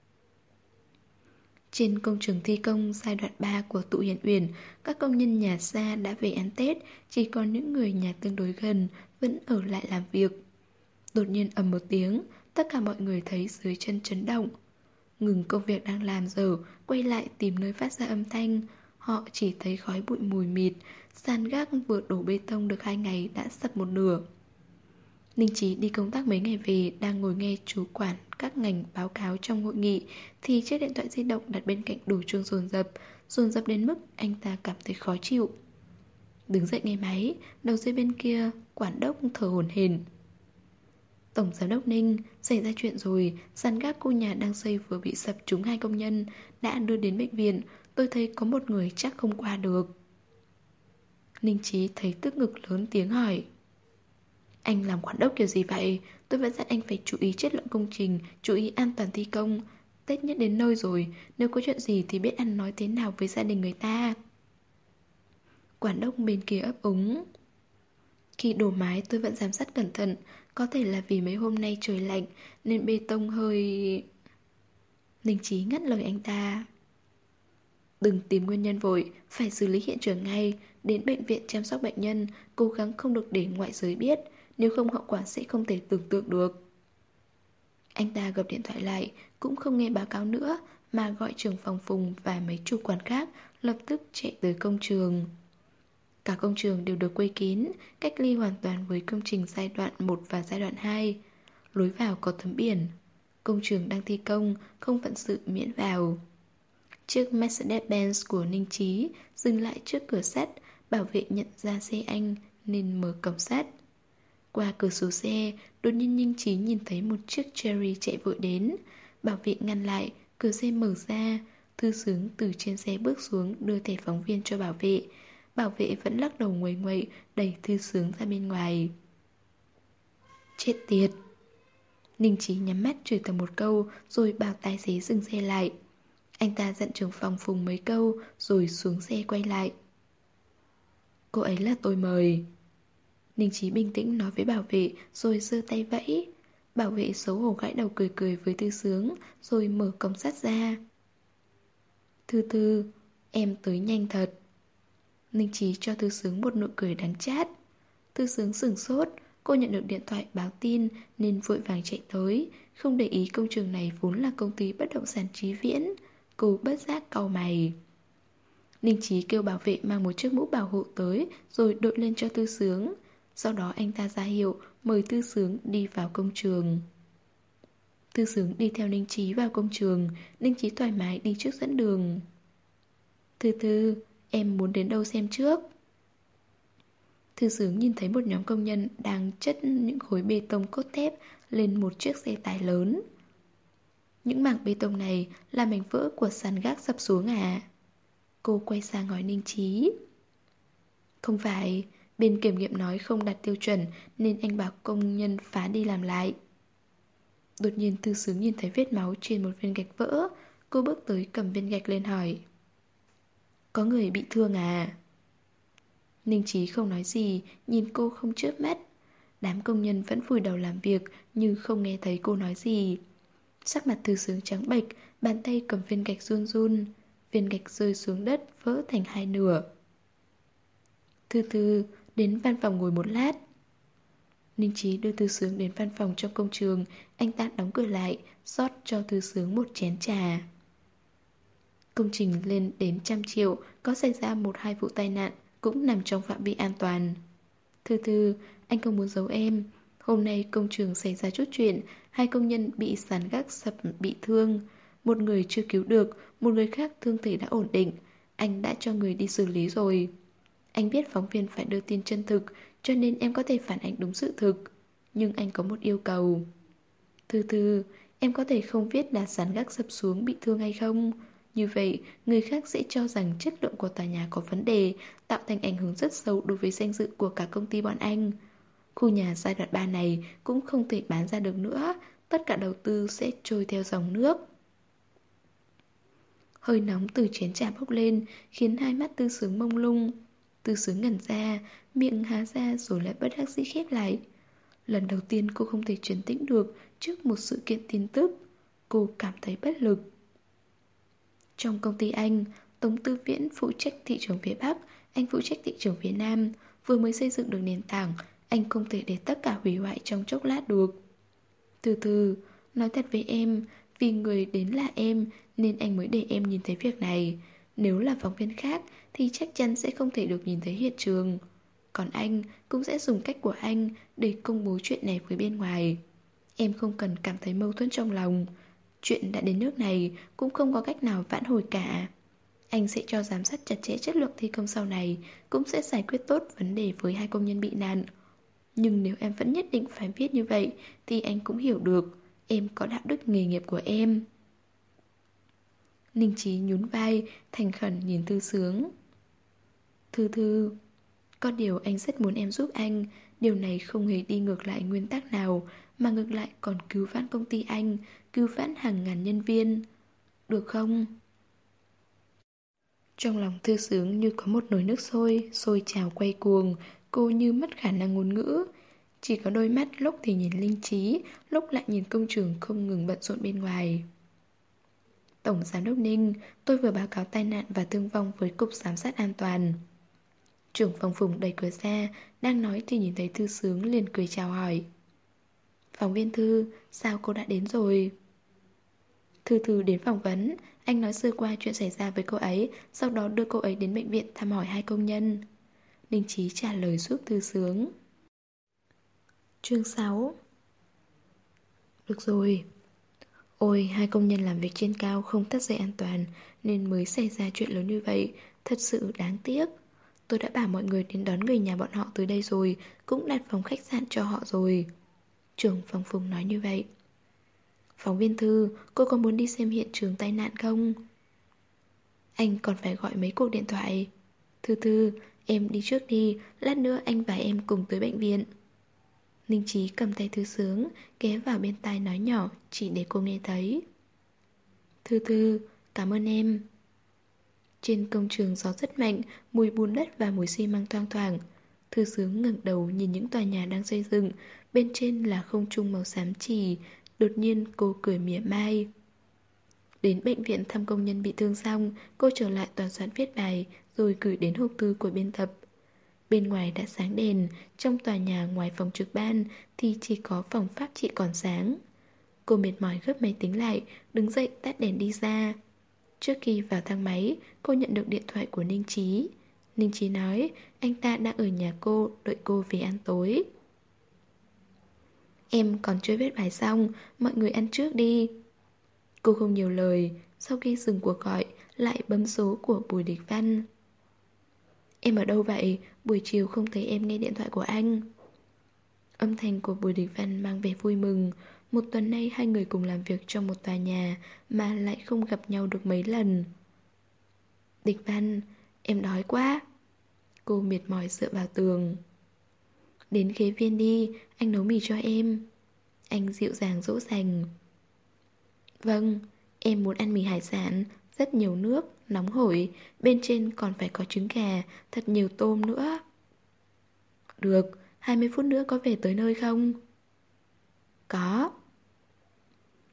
Trên công trường thi công giai đoạn ba của Tụ Hiền Uyển, các công nhân nhà xa đã về ăn Tết, chỉ còn những người nhà tương đối gần vẫn ở lại làm việc. Đột nhiên ầm một tiếng, tất cả mọi người thấy dưới chân chấn động. Ngừng công việc đang làm dở, quay lại tìm nơi phát ra âm thanh. Họ chỉ thấy khói bụi mù mịt, sàn gác vừa đổ bê tông được hai ngày đã sập một nửa. Ninh Chí đi công tác mấy ngày về, đang ngồi nghe chủ quản các ngành báo cáo trong hội nghị thì chiếc điện thoại di động đặt bên cạnh đổ chuông dồn dập, dồn dập đến mức anh ta cảm thấy khó chịu. Đứng dậy nghe máy, đầu dây bên kia, quản đốc thở hổn hển. Tổng giám đốc Ninh, xảy ra chuyện rồi, sàn gác khu nhà đang xây vừa bị sập trúng hai công nhân, đã đưa đến bệnh viện, tôi thấy có một người chắc không qua được. Ninh Chí thấy tức ngực lớn tiếng hỏi. Anh làm quản đốc kiểu gì vậy? Tôi vẫn dặn anh phải chú ý chất lượng công trình, chú ý an toàn thi công. Tết nhất đến nơi rồi, nếu có chuyện gì thì biết ăn nói thế nào với gia đình người ta. Quản đốc bên kia ấp úng. Khi đổ mái tôi vẫn giám sát cẩn thận. Có thể là vì mấy hôm nay trời lạnh nên bê tông hơi... Ninh Chí ngắt lời anh ta. Đừng tìm nguyên nhân vội, phải xử lý hiện trường ngay. Đến bệnh viện chăm sóc bệnh nhân, cố gắng không được để ngoại giới biết, nếu không hậu quả sẽ không thể tưởng tượng được. Anh ta gập điện thoại lại, cũng không nghe báo cáo nữa, mà gọi trưởng phòng Phùng và mấy chủ quản khác lập tức chạy tới công trường. Cả công trường đều được quây kín, cách ly hoàn toàn với công trình giai đoạn một và giai đoạn hai. Lối vào có tấm biển. Công trường đang thi công, không phận sự miễn vào. Chiếc Mercedes-Benz của Ninh Chí dừng lại trước cửa sắt, bảo vệ nhận ra xe anh nên mở cổng sắt. Qua cửa sổ xe, đột nhiên Ninh Chí nhìn thấy một chiếc Cherry chạy vội đến. Bảo vệ ngăn lại, cửa xe mở ra. Thư Sướng từ trên xe bước xuống đưa thẻ phóng viên cho bảo vệ. Bảo vệ vẫn lắc đầu nguầy nguậy, đẩy Thư Sướng ra bên ngoài. Chết tiệt! Ninh Chí nhắm mắt chửi thầm một câu rồi bảo tài xế dừng xe lại. Anh ta dặn trưởng phòng Phùng mấy câu rồi xuống xe quay lại. Cô ấy là tôi mời. Ninh Chí bình tĩnh nói với bảo vệ rồi giơ tay vẫy. Bảo vệ xấu hổ gãi đầu cười cười với Thư Sướng rồi mở cổng sắt ra. Thư Thư, em tới nhanh thật. Ninh Chí cho Thư Sướng một nụ cười đắng chát. Thư Sướng sửng sốt, cô nhận được điện thoại báo tin nên vội vàng chạy tới, không để ý công trường này vốn là công ty bất động sản Chí Viễn. Cô bất giác cau mày. Ninh Chí kêu bảo vệ mang một chiếc mũ bảo hộ tới rồi đội lên cho Thư Sướng. Sau đó anh ta ra hiệu mời Thư Sướng đi vào công trường. Thư Sướng đi theo Ninh Chí vào công trường. Ninh Chí thoải mái đi trước dẫn đường. Thư Thư, em muốn đến đâu xem trước? Thư Sướng nhìn thấy một nhóm công nhân đang chất những khối bê tông cốt thép lên một chiếc xe tải lớn. Những mảng bê tông này là mảnh vỡ của sàn gác sập xuống à? Cô quay sang hỏi Ninh Chí. Không phải, bên kiểm nghiệm nói không đạt tiêu chuẩn nên anh bảo công nhân phá đi làm lại. Đột nhiên Thư Sướng nhìn thấy vết máu trên một viên gạch vỡ. Cô bước tới cầm viên gạch lên hỏi. Có người bị thương à? Ninh Chí không nói gì, nhìn cô không chớp mắt. Đám công nhân vẫn vùi đầu làm việc nhưng không nghe thấy cô nói gì. Sắc mặt Thư Sướng trắng bệch, bàn tay cầm viên gạch run run. Viên gạch rơi xuống đất vỡ thành hai nửa. Thư Thư, đến văn phòng ngồi một lát. Ninh Chí đưa Thư Sướng đến văn phòng trong công trường. Anh ta đóng cửa lại, rót cho Thư Sướng một chén trà. Công trình lên đến trăm triệu, có xảy ra một hai vụ tai nạn cũng nằm trong phạm vi an toàn. Thư Thư, anh không muốn giấu em. Hôm nay công trường xảy ra chút chuyện, hai công nhân bị sàn gác sập bị thương. Một người chưa cứu được, một người khác thương thể đã ổn định. Anh đã cho người đi xử lý rồi. Anh biết phóng viên phải đưa tin chân thực, cho nên em có thể phản ánh đúng sự thực. Nhưng anh có một yêu cầu. Thư Thư, em có thể không viết là sàn gác sập xuống bị thương hay không? Như vậy, người khác sẽ cho rằng chất lượng của tòa nhà có vấn đề, tạo thành ảnh hưởng rất xấu đối với danh dự của cả công ty bọn anh. Khu nhà giai đoạn ba này cũng không thể bán ra được nữa, tất cả đầu tư sẽ trôi theo dòng nước. Hơi nóng từ chén trà bốc lên, khiến hai mắt Tư Sướng mông lung. Tư Sướng ngẩn ra, miệng há ra rồi lại bất đắc dĩ khép lại. Lần đầu tiên cô không thể trấn tĩnh được trước một sự kiện tin tức. Cô cảm thấy bất lực. Trong công ty anh, Tống Tư Viễn phụ trách thị trường phía Bắc, anh phụ trách thị trường phía Nam. Vừa mới xây dựng được nền tảng, anh không thể để tất cả hủy hoại trong chốc lát được. Từ từ, nói thật với em, vì người đến là em nên anh mới để em nhìn thấy việc này. Nếu là phóng viên khác thì chắc chắn sẽ không thể được nhìn thấy hiện trường. Còn anh cũng sẽ dùng cách của anh để công bố chuyện này với bên ngoài. Em không cần cảm thấy mâu thuẫn trong lòng. Chuyện đã đến nước này cũng không có cách nào vãn hồi cả. Anh sẽ cho giám sát chặt chẽ chất lượng thi công sau này, cũng sẽ giải quyết tốt vấn đề với hai công nhân bị nạn. Nhưng nếu em vẫn nhất định phải viết như vậy thì anh cũng hiểu được em có đạo đức nghề nghiệp của em. Ninh Chí nhún vai, thành khẩn nhìn Thư Sướng. Thư Thư, có điều anh rất muốn em giúp anh. Điều này không hề đi ngược lại nguyên tắc nào, mà ngược lại còn cứu vãn công ty anh, cứu vãn hàng ngàn nhân viên. Được không? Trong lòng Thư Sướng như có một nồi nước sôi, sôi trào quay cuồng. Cô như mất khả năng ngôn ngữ. Chỉ có đôi mắt lúc thì nhìn Linh Trí, lúc lại nhìn công trường không ngừng bận rộn bên ngoài. Tổng Giám đốc Ninh, tôi vừa báo cáo tai nạn và thương vong với Cục Giám sát An toàn. Trưởng phòng Phùng đẩy cửa ra, đang nói thì nhìn thấy Thư Sướng liền cười chào hỏi. Phóng viên Thư, sao cô đã đến rồi? Thư Thư đến phỏng vấn, anh nói sơ qua chuyện xảy ra với cô ấy, sau đó đưa cô ấy đến bệnh viện thăm hỏi hai công nhân. Ninh Chí trả lời giúp Thư Sướng. Chương sáu. Được rồi. Ôi, hai công nhân làm việc trên cao không thắt dây an toàn nên mới xảy ra chuyện lớn như vậy, thật sự đáng tiếc. Tôi đã bảo mọi người đến đón người nhà bọn họ tới đây rồi, cũng đặt phòng khách sạn cho họ rồi. Trưởng phòng Phùng nói như vậy. Phóng viên Thư, cô có muốn đi xem hiện trường tai nạn không? Anh còn phải gọi mấy cuộc điện thoại. Thư Thư, em đi trước đi, lát nữa anh và em cùng tới bệnh viện. Ninh Chí cầm tay Thư Sướng, ghé vào bên tai nói nhỏ, chỉ để cô nghe thấy. Thư Thư, cảm ơn em. Trên công trường gió rất mạnh, mùi bùn đất và mùi xi măng thoang thoảng. Thư Sướng ngẩng đầu nhìn những tòa nhà đang xây dựng, bên trên là không trung màu xám chì. Đột nhiên cô cười mỉa mai. Đến bệnh viện thăm công nhân bị thương xong, cô trở lại tòa soạn viết bài, rồi gửi đến hộp thư của biên tập. Bên ngoài đã sáng đèn, trong tòa nhà ngoài phòng trực ban thì chỉ có phòng pháp trị còn sáng. Cô mệt mỏi gấp máy tính lại, đứng dậy tắt đèn đi ra. Trước khi vào thang máy, cô nhận được điện thoại của Ninh Chí. Ninh Chí nói anh ta đang ở nhà cô, đợi cô về ăn tối. Em còn chưa viết bài xong, mọi người ăn trước đi. Cô không nhiều lời, sau khi dừng cuộc gọi, lại bấm số của Bùi Địch Văn. Em ở đâu vậy? Buổi chiều không thấy em nghe điện thoại của anh. Âm thanh của Bùi Địch Văn mang vẻ vui mừng. Một tuần nay hai người cùng làm việc trong một tòa nhà mà lại không gặp nhau được mấy lần. Địch Văn, em đói quá. Cô mệt mỏi dựa vào tường. Đến Khế Viên đi, anh nấu mì cho em. Anh dịu dàng dỗ dành. Vâng, em muốn ăn mì hải sản, rất nhiều nước, nóng hổi, bên trên còn phải có trứng gà, thật nhiều tôm nữa. Được, hai mươi phút nữa có về tới nơi không? Có.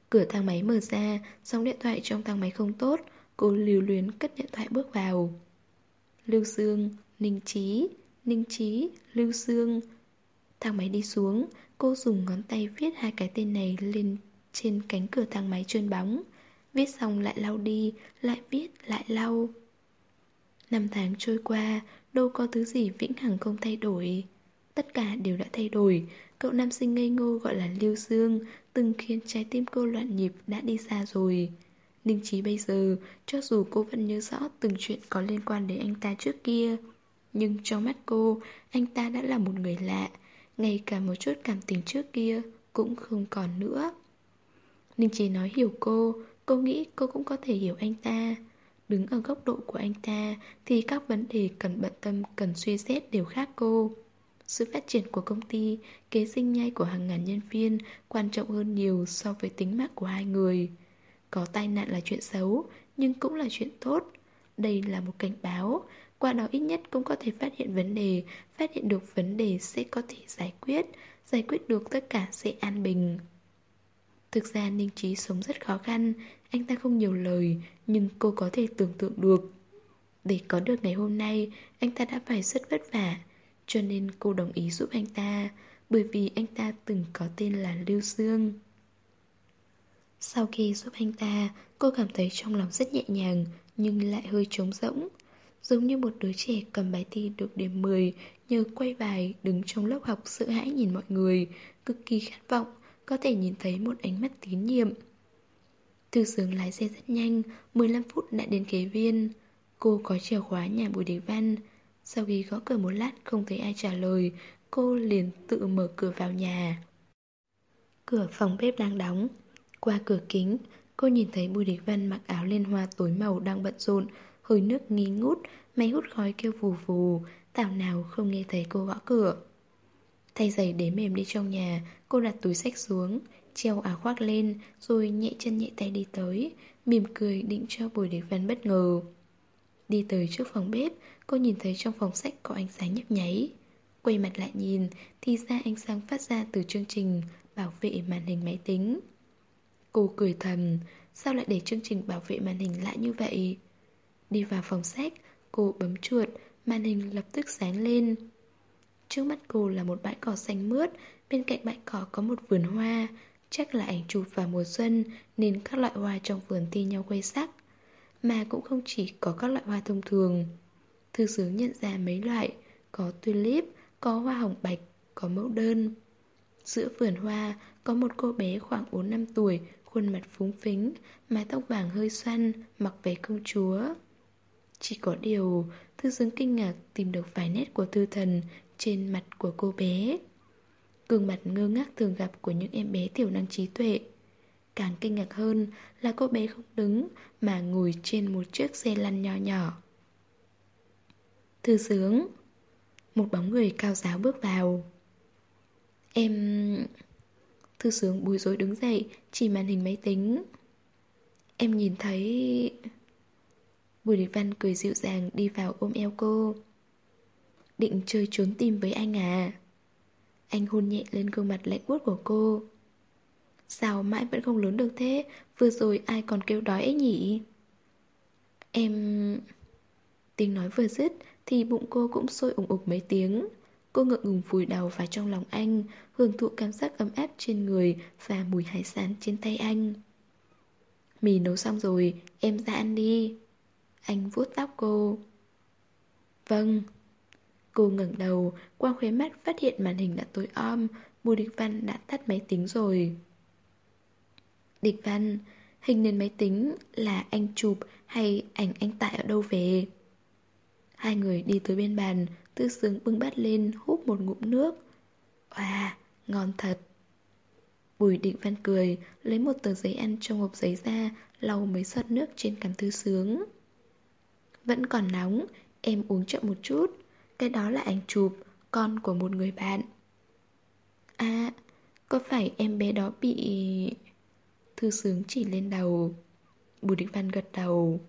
Cửa thang máy mở ra, sóng điện thoại trong thang máy không tốt. Cô lưu luyến cất điện thoại bước vào. Lưu Dương, Ninh Chí, Ninh Chí, Lưu Dương. Thang máy đi xuống, cô dùng ngón tay viết hai cái tên này lên trên cánh cửa thang máy trơn bóng. Viết xong lại lau đi, lại viết, lại lau. Năm tháng trôi qua, đâu có thứ gì vĩnh hằng không thay đổi. Tất cả đều đã thay đổi. Cậu nam sinh ngây ngô gọi là Lưu Dương, từng khiến trái tim cô loạn nhịp đã đi xa rồi. Ninh Chí bây giờ, cho dù cô vẫn nhớ rõ từng chuyện có liên quan đến anh ta trước kia, nhưng trong mắt cô, anh ta đã là một người lạ. Ngay cả một chút cảm tình trước kia cũng không còn nữa. Ninh Chí nói hiểu cô, cô nghĩ cô cũng có thể hiểu anh ta. Đứng ở góc độ của anh ta thì các vấn đề cần bận tâm, cần suy xét đều khác cô. Sự phát triển của công ty, kế sinh nhai của hàng ngàn nhân viên quan trọng hơn nhiều so với tính mạng của hai người. Có tai nạn là chuyện xấu, nhưng cũng là chuyện tốt. Đây là một cảnh báo, qua đó ít nhất cũng có thể phát hiện vấn đề, phát hiện được vấn đề sẽ có thể giải quyết, giải quyết được tất cả sẽ an bình. Thực ra Ninh Chí sống rất khó khăn, anh ta không nhiều lời, nhưng cô có thể tưởng tượng được. Để có được ngày hôm nay, anh ta đã phải rất vất vả, cho nên cô đồng ý giúp anh ta, bởi vì anh ta từng có tên là Lưu Dương. Sau khi giúp anh ta, cô cảm thấy trong lòng rất nhẹ nhàng, nhưng lại hơi trống rỗng. Giống như một đứa trẻ cầm bài thi được điểm mười, nhờ quay bài, đứng trong lớp học sợ hãi nhìn mọi người, cực kỳ khát vọng, có thể nhìn thấy một ánh mắt tín nhiệm. Thư Sướng lái xe rất nhanh, mười lăm phút đã đến kế viên. Cô có chìa khóa nhà Bùi Địch Văn. Sau khi gõ cửa một lát không thấy ai trả lời, cô liền tự mở cửa vào nhà. Cửa phòng bếp đang đóng. Qua cửa kính, cô nhìn thấy Bùi Địch Văn mặc áo liên hoa tối màu đang bận rộn, hơi nước nghi ngút, máy hút khói kêu vù vù, thảo nào không nghe thấy cô gõ cửa. Thay giày đế mềm đi trong nhà, cô đặt túi xách xuống, treo áo khoác lên, rồi nhẹ chân nhẹ tay đi tới, mỉm cười định cho Bùi Địch Văn bất ngờ. Đi tới trước phòng bếp, cô nhìn thấy trong phòng sách có ánh sáng nhấp nháy. Quay mặt lại nhìn, thì ra ánh sáng phát ra từ chương trình bảo vệ màn hình máy tính. Cô cười thầm, sao lại để chương trình bảo vệ màn hình lạ như vậy? Đi vào phòng sách, cô bấm chuột, màn hình lập tức sáng lên. Trước mắt cô là một bãi cỏ xanh mướt, bên cạnh bãi cỏ có một vườn hoa. Chắc là ảnh chụp vào mùa xuân nên các loại hoa trong vườn thi nhau quay sắc. Mà cũng không chỉ có các loại hoa thông thường. Thư Sướng nhận ra mấy loại, có tulip, có hoa hồng bạch, có mẫu đơn. Giữa vườn hoa có một cô bé khoảng bốn năm tuổi, khuôn mặt phúng phính, mái tóc vàng hơi xoăn, mặc váy công chúa. Chỉ có điều, Thư Sướng kinh ngạc tìm được vài nét của Thư Thần trên mặt của cô bé. Gương mặt ngơ ngác thường gặp của những em bé thiểu năng trí tuệ. Càng kinh ngạc hơn là cô bé không đứng mà ngồi trên một chiếc xe lăn nho nhỏ. Thư Sướng. Một bóng người cao ráo bước vào. Em... Thư Sướng bối rối đứng dậy, chỉ màn hình máy tính. Em nhìn thấy... Bùi Địch Văn cười dịu dàng đi vào ôm eo cô. Định chơi trốn tìm với anh à? Anh hôn nhẹ lên gương mặt lạnh buốt của cô. Sao mãi vẫn không lớn được thế? Vừa rồi ai còn kêu đói ấy nhỉ? Em... Tiếng nói vừa dứt thì bụng cô cũng sôi ủng ục mấy tiếng. Cô ngượng ngùng vùi đầu vào trong lòng anh, hưởng thụ cảm giác ấm áp trên người và mùi hải sản trên tay anh. Mì nấu xong rồi, em ra ăn đi. Anh vuốt tóc cô. Vâng. Cô ngẩng đầu, qua khóe mắt phát hiện màn hình đã tối om, Bùi Địch Văn đã tắt máy tính rồi. Địch Văn, hình nền máy tính là anh chụp hay ảnh anh tại ở đâu về? Hai người đi tới bên bàn, Thư Sướng bưng bát lên húp một ngụm nước. Wow, ngon thật. Bùi Định Văn cười, lấy một tờ giấy ăn trong hộp giấy ra, lau mấy giọt nước trên cằm Thư Sướng. Vẫn còn nóng, em uống chậm một chút. Cái đó là ảnh chụp, con của một người bạn. À, có phải em bé đó bị... Thư Sướng chỉ lên đầu. Bùi Định Văn gật đầu.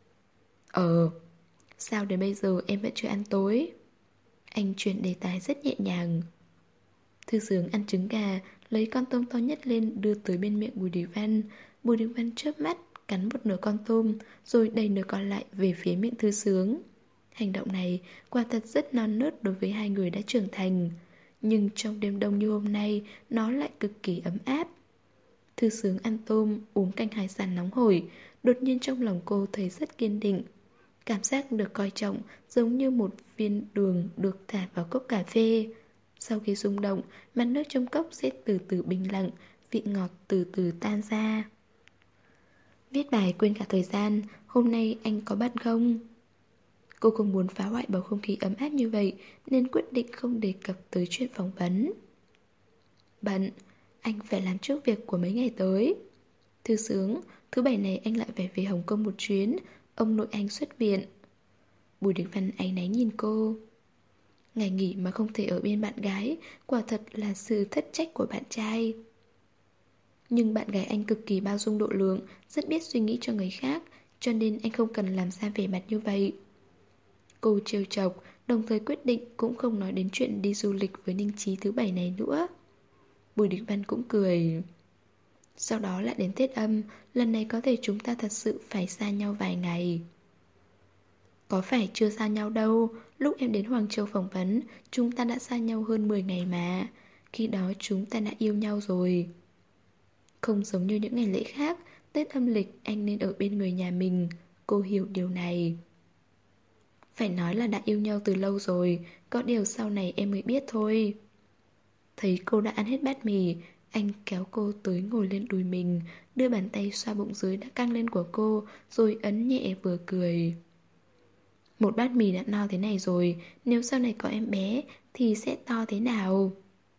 Ờ, sao đến bây giờ em vẫn chưa ăn tối? Anh chuyển đề tài rất nhẹ nhàng. Thư Sướng ăn trứng gà, lấy con tôm to nhất lên đưa tới bên miệng Bùi Đình Văn. Bùi Đình Văn chớp mắt, cắn một nửa con tôm, rồi đẩy nửa còn lại về phía miệng Thư Sướng. Hành động này quả thật rất non nớt đối với hai người đã trưởng thành. Nhưng trong đêm đông như hôm nay, nó lại cực kỳ ấm áp. Thư Sướng ăn tôm, uống canh hải sản nóng hổi, đột nhiên trong lòng cô thấy rất kiên định. Cảm giác được coi trọng giống như một viên đường được thả vào cốc cà phê. Sau khi rung động, mặt nước trong cốc sẽ từ từ bình lặng, vị ngọt từ từ tan ra. Viết bài quên cả thời gian, hôm nay anh có bận không? Cô không muốn phá hoại bầu không khí ấm áp như vậy nên quyết định không đề cập tới chuyện phỏng vấn. Bận, anh phải làm trước việc của mấy ngày tới. Thư Sướng, thứ bảy này anh lại phải về Hồng Kông một chuyến, ông nội anh xuất viện. Bùi Đình Văn áy náy nhìn cô. Ngày nghỉ mà không thể ở bên bạn gái, quả thật là sự thất trách của bạn trai. Nhưng bạn gái anh cực kỳ bao dung độ lượng, rất biết suy nghĩ cho người khác, cho nên anh không cần làm ra vẻ mặt như vậy. Cô trêu chọc, đồng thời quyết định cũng không nói đến chuyện đi du lịch với Ninh Chí thứ bảy này nữa. Bùi Đình Văn cũng cười. Sau đó lại đến Tết Âm, lần này có thể chúng ta thật sự phải xa nhau vài ngày. Có phải chưa xa nhau đâu, lúc em đến Hoàng Châu phỏng vấn, chúng ta đã xa nhau hơn mười ngày mà. Khi đó chúng ta đã yêu nhau rồi. Không giống như những ngày lễ khác, Tết âm lịch anh nên ở bên người nhà mình. Cô hiểu điều này. Phải nói là đã yêu nhau từ lâu rồi, có điều sau này em mới biết thôi. Thấy cô đã ăn hết bát mì, anh kéo cô tới ngồi lên đùi mình, đưa bàn tay xoa bụng dưới đã căng lên của cô, rồi ấn nhẹ vừa cười. Một bát mì đã no thế này rồi, nếu sau này có em bé thì sẽ to thế nào?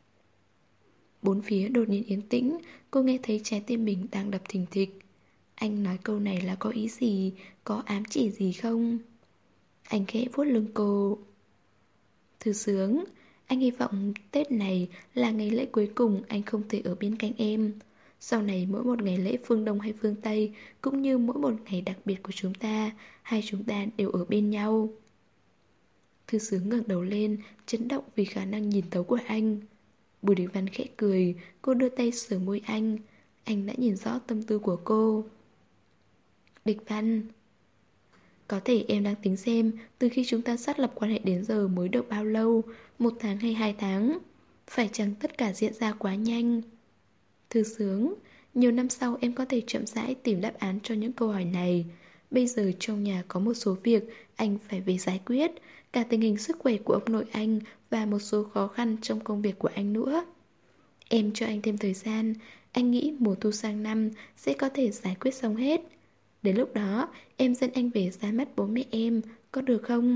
Bốn phía đột nhiên yên tĩnh, cô nghe thấy trái tim mình đang đập thình thịch. Anh nói câu này là có ý gì, có ám chỉ gì không? Anh khẽ vuốt lưng cô. Thư Sướng, anh hy vọng Tết này là ngày lễ cuối cùng anh không thể ở bên cạnh em. Sau này mỗi một ngày lễ phương Đông hay phương Tây, cũng như mỗi một ngày đặc biệt của chúng ta, hai chúng ta đều ở bên nhau. Thư Sướng ngẩng đầu lên, chấn động vì khả năng nhìn thấu của anh. Bùi Đình Văn khẽ cười, cô đưa tay sờ môi anh. Anh đã nhìn rõ tâm tư của cô. Địch Văn, có thể em đang tính xem từ khi chúng ta xác lập quan hệ đến giờ mới được bao lâu, một tháng hay hai tháng. Phải chăng tất cả diễn ra quá nhanh? Thư Sướng, nhiều năm sau em có thể chậm rãi tìm đáp án cho những câu hỏi này. Bây giờ trong nhà có một số việc anh phải về giải quyết, cả tình hình sức khỏe của ông nội anh và một số khó khăn trong công việc của anh nữa. Em cho anh thêm thời gian, anh nghĩ mùa thu sang năm sẽ có thể giải quyết xong hết. Đến lúc đó, em dẫn anh về ra mắt bố mẹ em, có được không?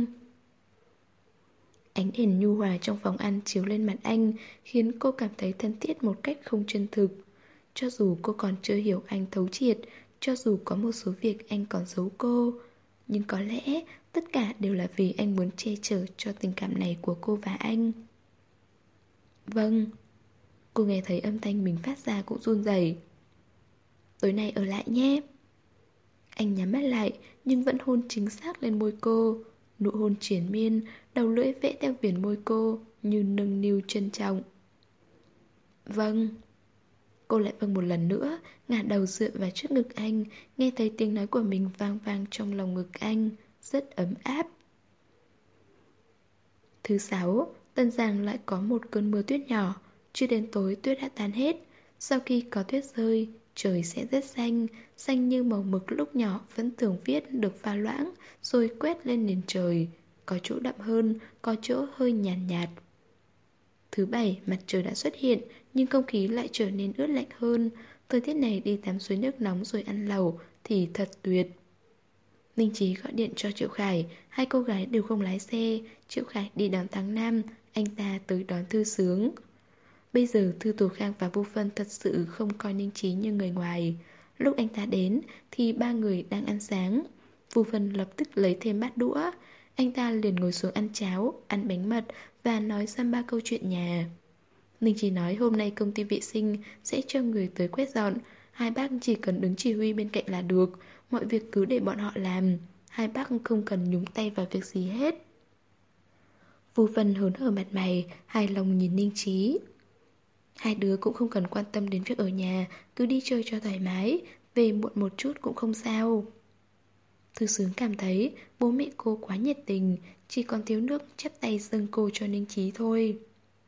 Ánh đèn nhu hòa trong phòng ăn chiếu lên mặt anh, khiến cô cảm thấy thân thiết một cách không chân thực. Cho dù cô còn chưa hiểu anh thấu triệt, cho dù có một số việc anh còn giấu cô, nhưng có lẽ tất cả đều là vì anh muốn che chở cho tình cảm này của cô và anh. Vâng. Cô nghe thấy âm thanh mình phát ra cũng run rẩy. Tối nay ở lại nhé. Anh nhắm mắt lại nhưng vẫn hôn chính xác lên môi cô. Nụ hôn triền miên, đầu lưỡi vẽ theo viền môi cô như nâng niu trân trọng. Vâng. Cô lại vâng một lần nữa, ngả đầu dựa vào trước ngực anh, nghe thấy tiếng nói của mình vang vang trong lòng ngực anh, rất ấm áp. Thứ sáu, Tân Giang lại có một cơn mưa tuyết nhỏ. Chưa đến tối tuyết đã tan hết. Sau khi có tuyết rơi, trời sẽ rất xanh, xanh như màu mực lúc nhỏ vẫn thường viết được pha loãng rồi quét lên nền trời. Có chỗ đậm hơn, có chỗ hơi nhàn nhạt, nhạt. Thứ bảy, mặt trời đã xuất hiện, nhưng không khí lại trở nên ướt lạnh hơn. Thời tiết này đi tắm suối nước nóng rồi ăn lẩu thì thật tuyệt. Ninh Chí gọi điện cho Triệu Khải, hai cô gái đều không lái xe. Triệu Khải đi đón tháng năm, anh ta tới đón Thư Sướng. Bây giờ Thư Tổ Khang và Vu Phân thật sự không coi Ninh Chí như người ngoài. Lúc anh ta đến thì ba người đang ăn sáng. Vu Phân lập tức lấy thêm bát đũa. Anh ta liền ngồi xuống ăn cháo, ăn bánh mật và nói ra ba câu chuyện nhà. Ninh Chí nói hôm nay công ty vệ sinh sẽ cho người tới quét dọn. Hai bác chỉ cần đứng chỉ huy bên cạnh là được. Mọi việc cứ để bọn họ làm. Hai bác không cần nhúng tay vào việc gì hết. Vu Phân hớn hở mặt mày, hài lòng nhìn Ninh Chí. Hai đứa cũng không cần quan tâm đến việc ở nhà, cứ đi chơi cho thoải mái, về muộn một chút cũng không sao. Thư Sướng cảm thấy bố mẹ cô quá nhiệt tình, chỉ còn thiếu nước chắp tay dâng cô cho Ninh Chí thôi.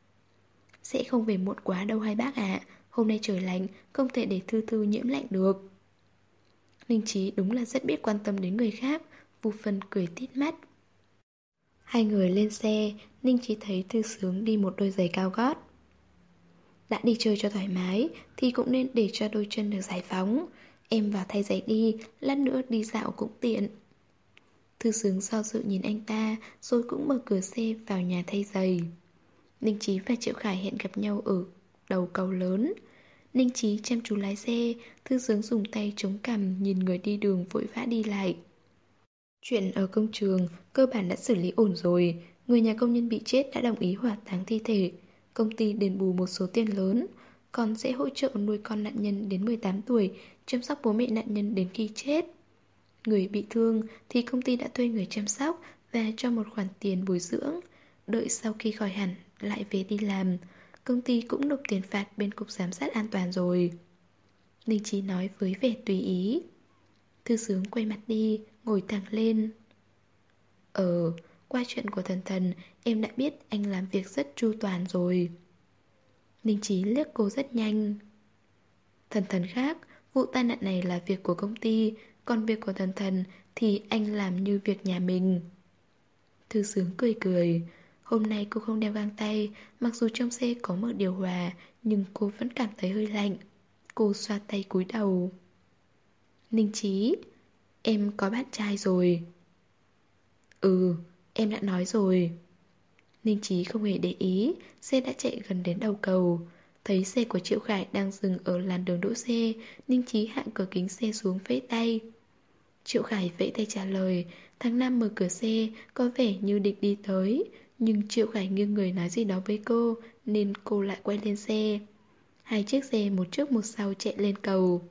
Sẽ không về muộn quá đâu hai bác ạ, hôm nay trời lạnh, không thể để Thư Thư nhiễm lạnh được. Ninh Chí đúng là rất biết quan tâm đến người khác, Vu Phân cười tít mắt. Hai người lên xe, Ninh Chí thấy Thư Sướng đi một đôi giày cao gót. Đã đi chơi cho thoải mái thì cũng nên để cho đôi chân được giải phóng. Em vào thay giày đi, lát nữa đi dạo cũng tiện. Thư Sướng do dự nhìn anh ta, rồi cũng mở cửa xe vào nhà thay giày. Ninh Chí và Triệu Khải hẹn gặp nhau ở đầu cầu lớn. Ninh Chí chăm chú lái xe, Thư Sướng dùng tay chống cằm nhìn người đi đường vội vã đi lại. Chuyện ở công trường cơ bản đã xử lý ổn rồi. Người nhà công nhân bị chết đã đồng ý hỏa táng thi thể. Công ty đền bù một số tiền lớn, còn sẽ hỗ trợ nuôi con nạn nhân đến mười tám tuổi, chăm sóc bố mẹ nạn nhân đến khi chết. Người bị thương thì công ty đã thuê người chăm sóc và cho một khoản tiền bồi dưỡng. Đợi sau khi khỏi hẳn lại về đi làm. Công ty cũng nộp tiền phạt bên cục giám sát an toàn rồi. Ninh Chí nói với vẻ tùy ý. Thư Sướng quay mặt đi, ngồi thẳng lên. Ờ, qua chuyện của Thần Thần, em đã biết anh làm việc rất chu toàn rồi. Ninh Chí liếc cô rất nhanh. Thần Thần khác, vụ tai nạn này là việc của công ty, còn việc của Thần Thần thì anh làm như việc nhà mình. Thư Sướng cười cười. Hôm nay cô không đeo găng tay, mặc dù trong xe có mở điều hòa, nhưng cô vẫn cảm thấy hơi lạnh. Cô xoa tay cúi đầu. Ninh Chí, em có bạn trai rồi. Ừ, em đã nói rồi. Ninh Chí không hề để ý, xe đã chạy gần đến đầu cầu. Thấy xe của Triệu Khải đang dừng ở làn đường đỗ xe, Ninh Chí hạ cửa kính xe xuống vẫy tay. Triệu Khải vẫy tay trả lời, tháng năm mở cửa xe, có vẻ như định đi tới. Nhưng Triệu Khải nghiêng người nói gì đó với cô, nên cô lại quay lên xe. Hai chiếc xe một trước một sau chạy lên cầu.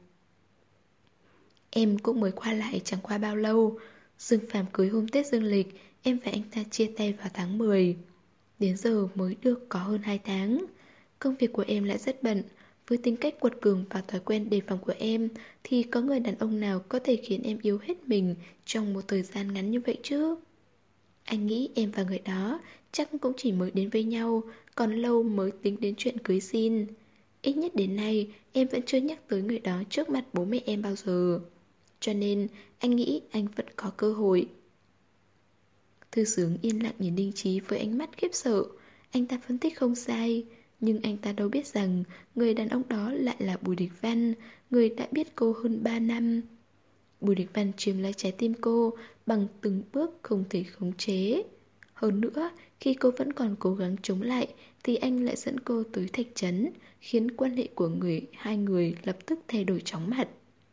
Em cũng mới qua lại chẳng qua bao lâu. Dương Phàm cưới hôm Tết dương lịch, em và anh ta chia tay vào tháng mười. Đến giờ mới được có hơn hai tháng. Công việc của em lại rất bận. Với tính cách quật cường và thói quen đề phòng của em, thì có người đàn ông nào có thể khiến em yếu hết mình trong một thời gian ngắn như vậy chứ? Anh nghĩ em và người đó chắc cũng chỉ mới đến với nhau, còn lâu mới tính đến chuyện cưới xin. Ít nhất đến nay em vẫn chưa nhắc tới người đó trước mặt bố mẹ em bao giờ. Cho nên anh nghĩ anh vẫn có cơ hội. Thư Sướng yên lặng nhìn Ninh Chí với ánh mắt khiếp sợ. Anh ta phân tích không sai, nhưng anh ta đâu biết rằng người đàn ông đó lại là Bùi Địch Văn, người đã biết cô hơn ba năm. Bùi Địch Văn chiếm lấy trái tim cô bằng từng bước không thể khống chế. Hơn nữa, khi cô vẫn còn cố gắng chống lại thì anh lại dẫn cô tới Thạch Trấn, khiến quan hệ của người hai người lập tức thay đổi chóng mặt.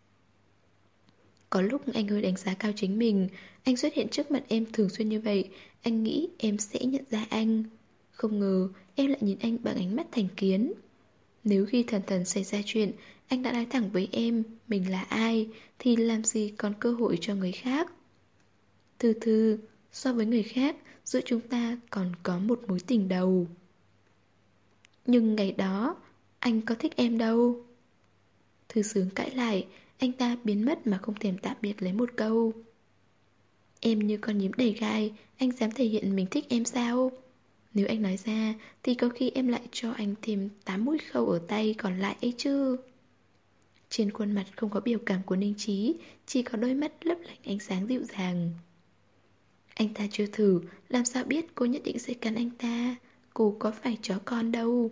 Có lúc anh hơi đánh giá cao chính mình. Anh xuất hiện trước mặt em thường xuyên như vậy, anh nghĩ em sẽ nhận ra anh. Không ngờ em lại nhìn anh bằng ánh mắt thành kiến. Nếu khi Thần Thần xảy ra chuyện, anh đã nói thẳng với em mình là ai, thì làm gì còn cơ hội cho người khác. Thư Thư, so với người khác, giữa chúng ta còn có một mối tình đầu. Nhưng ngày đó, anh có thích em đâu. Thư Sướng cãi lại. Anh ta biến mất mà không thèm tạm biệt lấy một câu. Em như con nhím đầy gai, anh dám thể hiện mình thích em sao? Nếu anh nói ra thì có khi em lại cho anh thêm tám mũi khâu ở tay còn lại ấy chứ. Trên khuôn mặt không có biểu cảm của Ninh Chí, chỉ có đôi mắt lấp lánh ánh sáng dịu dàng. Anh ta chưa thử, làm sao biết cô nhất định sẽ cắn anh ta. Cô có phải chó con đâu.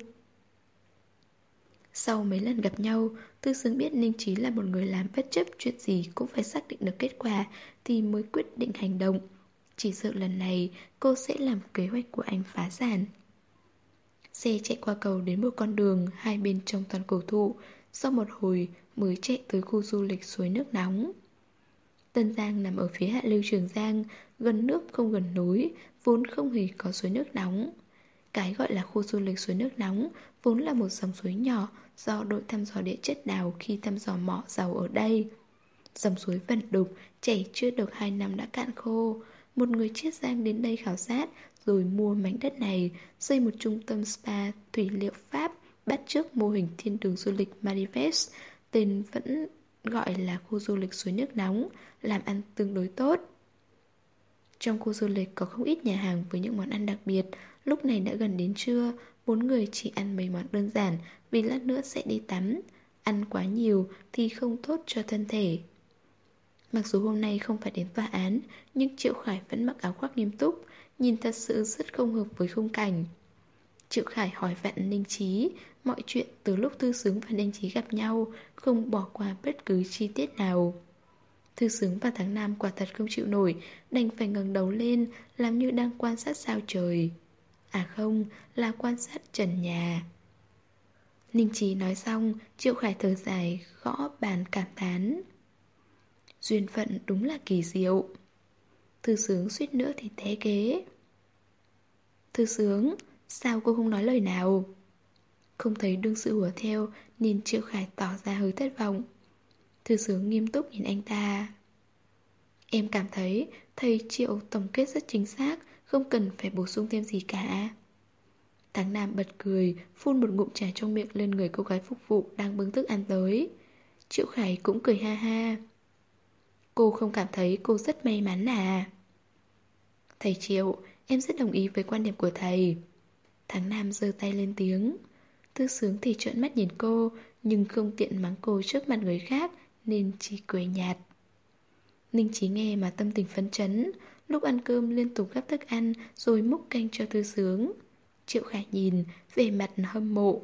Sau mấy lần gặp nhau, Thư Sướng biết Ninh Chí là một người làm bất chấp chuyện gì cũng phải xác định được kết quả thì mới quyết định hành động. Chỉ sợ lần này cô sẽ làm kế hoạch của anh phá sản. Xe chạy qua cầu đến một con đường, hai bên trồng toàn cổ thụ. Sau một hồi mới chạy tới khu du lịch suối nước nóng. Tân Giang nằm ở phía hạ lưu Trường Giang, gần nước không gần núi, vốn không hề có suối nước nóng. Cái gọi là khu du lịch suối nước nóng vốn là một dòng suối nhỏ do đội thăm dò địa chất đào khi thăm dò mỏ dầu ở đây. Dòng suối vẩn đục, chảy chưa được hai năm đã cạn khô. Một người Chiết Giang đến đây khảo sát rồi mua mảnh đất này, xây một trung tâm spa thủy liệu Pháp bắt chước mô hình thiên đường du lịch Maldives, tên vẫn gọi là khu du lịch suối nước nóng, làm ăn tương đối tốt. Trong khu du lịch có không ít nhà hàng với những món ăn đặc biệt. Lúc này đã gần đến trưa, bốn người chỉ ăn mấy món đơn giản vì lát nữa sẽ đi tắm. Ăn quá nhiều thì không tốt cho thân thể. Mặc dù hôm nay không phải đến tòa án, nhưng Triệu Khải vẫn mặc áo khoác nghiêm túc, nhìn thật sự rất không hợp với khung cảnh. Triệu Khải hỏi vặn Ninh Chí mọi chuyện từ lúc Thư Sướng và Ninh Chí gặp nhau, không bỏ qua bất cứ chi tiết nào. Thư Sướng và Thắng Nam quả thật không chịu nổi, đành phải ngẩng đầu lên, làm như đang quan sát sao trời. À không, là quan sát trần nhà. Ninh Chí nói xong, Triệu Khải thở dài, gõ bàn cảm thán. Duyên phận đúng là kỳ diệu. Thư Sướng suýt nữa thì té ghế. Thư Sướng, sao cô không nói lời nào? Không thấy đương sự hùa theo nên Triệu Khải tỏ ra hơi thất vọng. Thư Sướng nghiêm túc nhìn anh ta. Em cảm thấy thầy Triệu tổng kết rất chính xác, không cần phải bổ sung thêm gì cả. Thắng Nam bật cười, phun một ngụm trà trong miệng lên người cô gái phục vụ đang bưng thức ăn tới. Triệu Khải cũng cười ha ha. Cô không cảm thấy cô rất may mắn à? Thầy Triệu, em rất đồng ý với quan điểm của thầy. Thắng Nam giơ tay lên tiếng. Thư Sướng thì trợn mắt nhìn cô, nhưng không tiện mắng cô trước mặt người khác nên chỉ cười nhạt. Ninh Chí nghe mà tâm tình phấn chấn, lúc ăn cơm liên tục gắp thức ăn rồi múc canh cho Thư Sướng. Triệu Khải nhìn, vẻ mặt hâm mộ.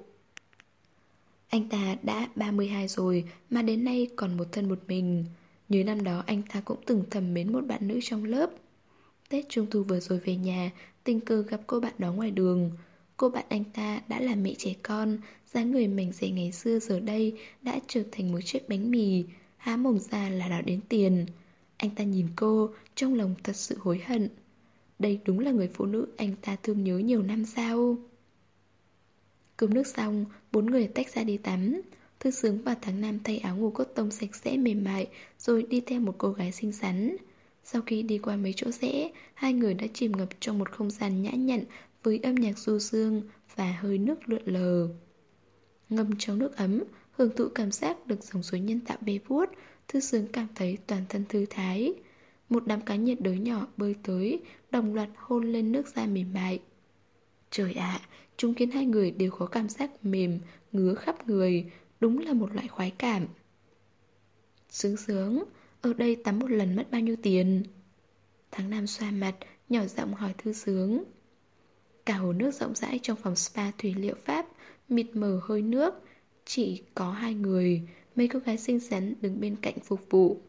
Anh ta đã ba mươi hai rồi mà đến nay còn một thân một mình. Nhớ năm đó anh ta cũng từng thầm mến một bạn nữ trong lớp. Tết Trung thu vừa rồi về nhà, tình cờ gặp cô bạn đó ngoài đường. Cô bạn anh ta đã là mẹ trẻ con, dáng người mảnh dẻ ngày xưa giờ đây đã trở thành một chiếc bánh mì, há mồm ra là đào đến tiền. Anh ta nhìn cô, trong lòng thật sự hối hận. Đây đúng là người phụ nữ anh ta thương nhớ nhiều năm sau. Cơm nước xong, bốn người tách ra đi tắm. Thư Sướng và Thắng Nam thay áo ngủ cốt tông sạch sẽ mềm mại, rồi đi theo một cô gái xinh xắn. Sau khi đi qua mấy chỗ rẽ, hai người đã chìm ngập trong một không gian nhã nhặn với âm nhạc du dương và hơi nước lượn lờ. Ngâm trong nước ấm, hưởng thụ cảm giác được dòng suối nhân tạo bê vuốt, Thư Sướng cảm thấy toàn thân thư thái. Một đám cá nhiệt đới nhỏ bơi tới, đồng loạt hôn lên nước da mềm mại. Trời ạ, chúng khiến hai người đều có cảm giác mềm, ngứa khắp người, đúng là một loại khoái cảm. Sướng sướng, ở đây tắm một lần mất bao nhiêu tiền? Thắng Nam xoa mặt, nhỏ giọng hỏi Thư Sướng. Cả hồ nước rộng rãi trong phòng spa thủy liệu Pháp, mịt mờ hơi nước, chỉ có hai người, mấy cô gái xinh xắn đứng bên cạnh phục vụ.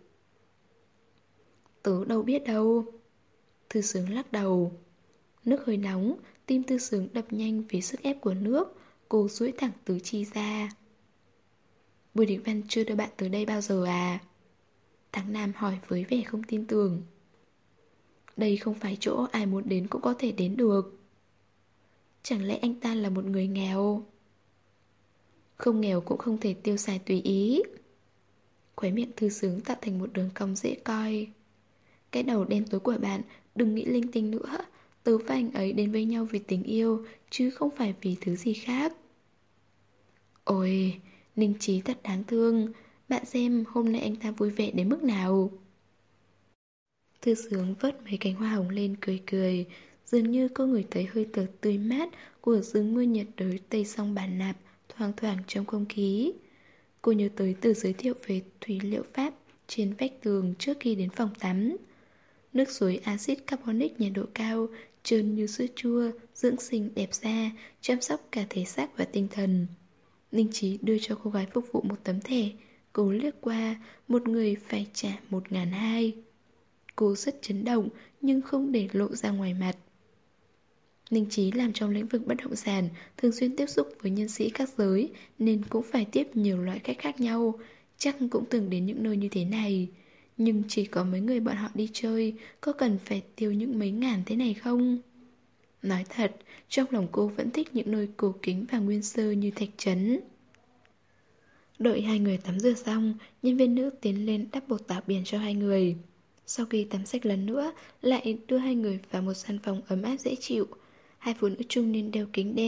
Tớ đâu biết đâu. Thư Sướng lắc đầu. Nước hơi nóng, tim Thư Sướng đập nhanh vì sức ép của nước, cô duỗi thẳng tứ chi ra. Bùi Đình Văn chưa đưa bạn tới đây bao giờ à? Thắng Nam hỏi với vẻ không tin tưởng. Đây không phải chỗ ai muốn đến cũng có thể đến được. Chẳng lẽ anh ta là một người nghèo? Không nghèo cũng không thể tiêu xài tùy ý. Khóe miệng Thư Sướng tạo thành một đường cong dễ coi. Cái đầu đen tối của bạn, đừng nghĩ linh tinh nữa. Tớ và anh ấy đến với nhau vì tình yêu, chứ không phải vì thứ gì khác. Ôi, Ninh Chí thật đáng thương. Bạn xem hôm nay anh ta vui vẻ đến mức nào. Thư Sướng vớt mấy cánh hoa hồng lên cười cười. Dường như cô ngửi thấy hơi thở tươi mát của rừng mưa nhiệt đới Tây Song Bản Nạp thoang thoảng trong không khí. Cô nhớ tới từ giới thiệu về thủy liệu Pháp trên vách tường trước khi đến phòng tắm. Nước suối axit carbonic nhiệt độ cao, trơn như sữa chua, dưỡng sinh đẹp da, chăm sóc cả thể xác và tinh thần. Ninh Chí đưa cho cô gái phục vụ một tấm thẻ. Cô liếc qua, một người phải trả một ngàn hai. Cô rất chấn động nhưng không để lộ ra ngoài mặt. Ninh Chí làm trong lĩnh vực bất động sản, thường xuyên tiếp xúc với nhân sĩ các giới nên cũng phải tiếp nhiều loại khách khác nhau. Chắc cũng từng đến những nơi như thế này. Nhưng chỉ có mấy người bọn họ đi chơi, có cần phải tiêu những mấy ngàn thế này không? Nói thật, trong lòng cô vẫn thích những nơi cổ kính và nguyên sơ như Thạch Trấn. Đợi hai người tắm rửa xong, nhân viên nữ tiến lên đắp bột tảo biển cho hai người. Sau khi tắm sạch lần nữa, lại đưa hai người vào một gian phòng ấm áp dễ chịu. Hai phụ nữ trung niên đeo kính đen,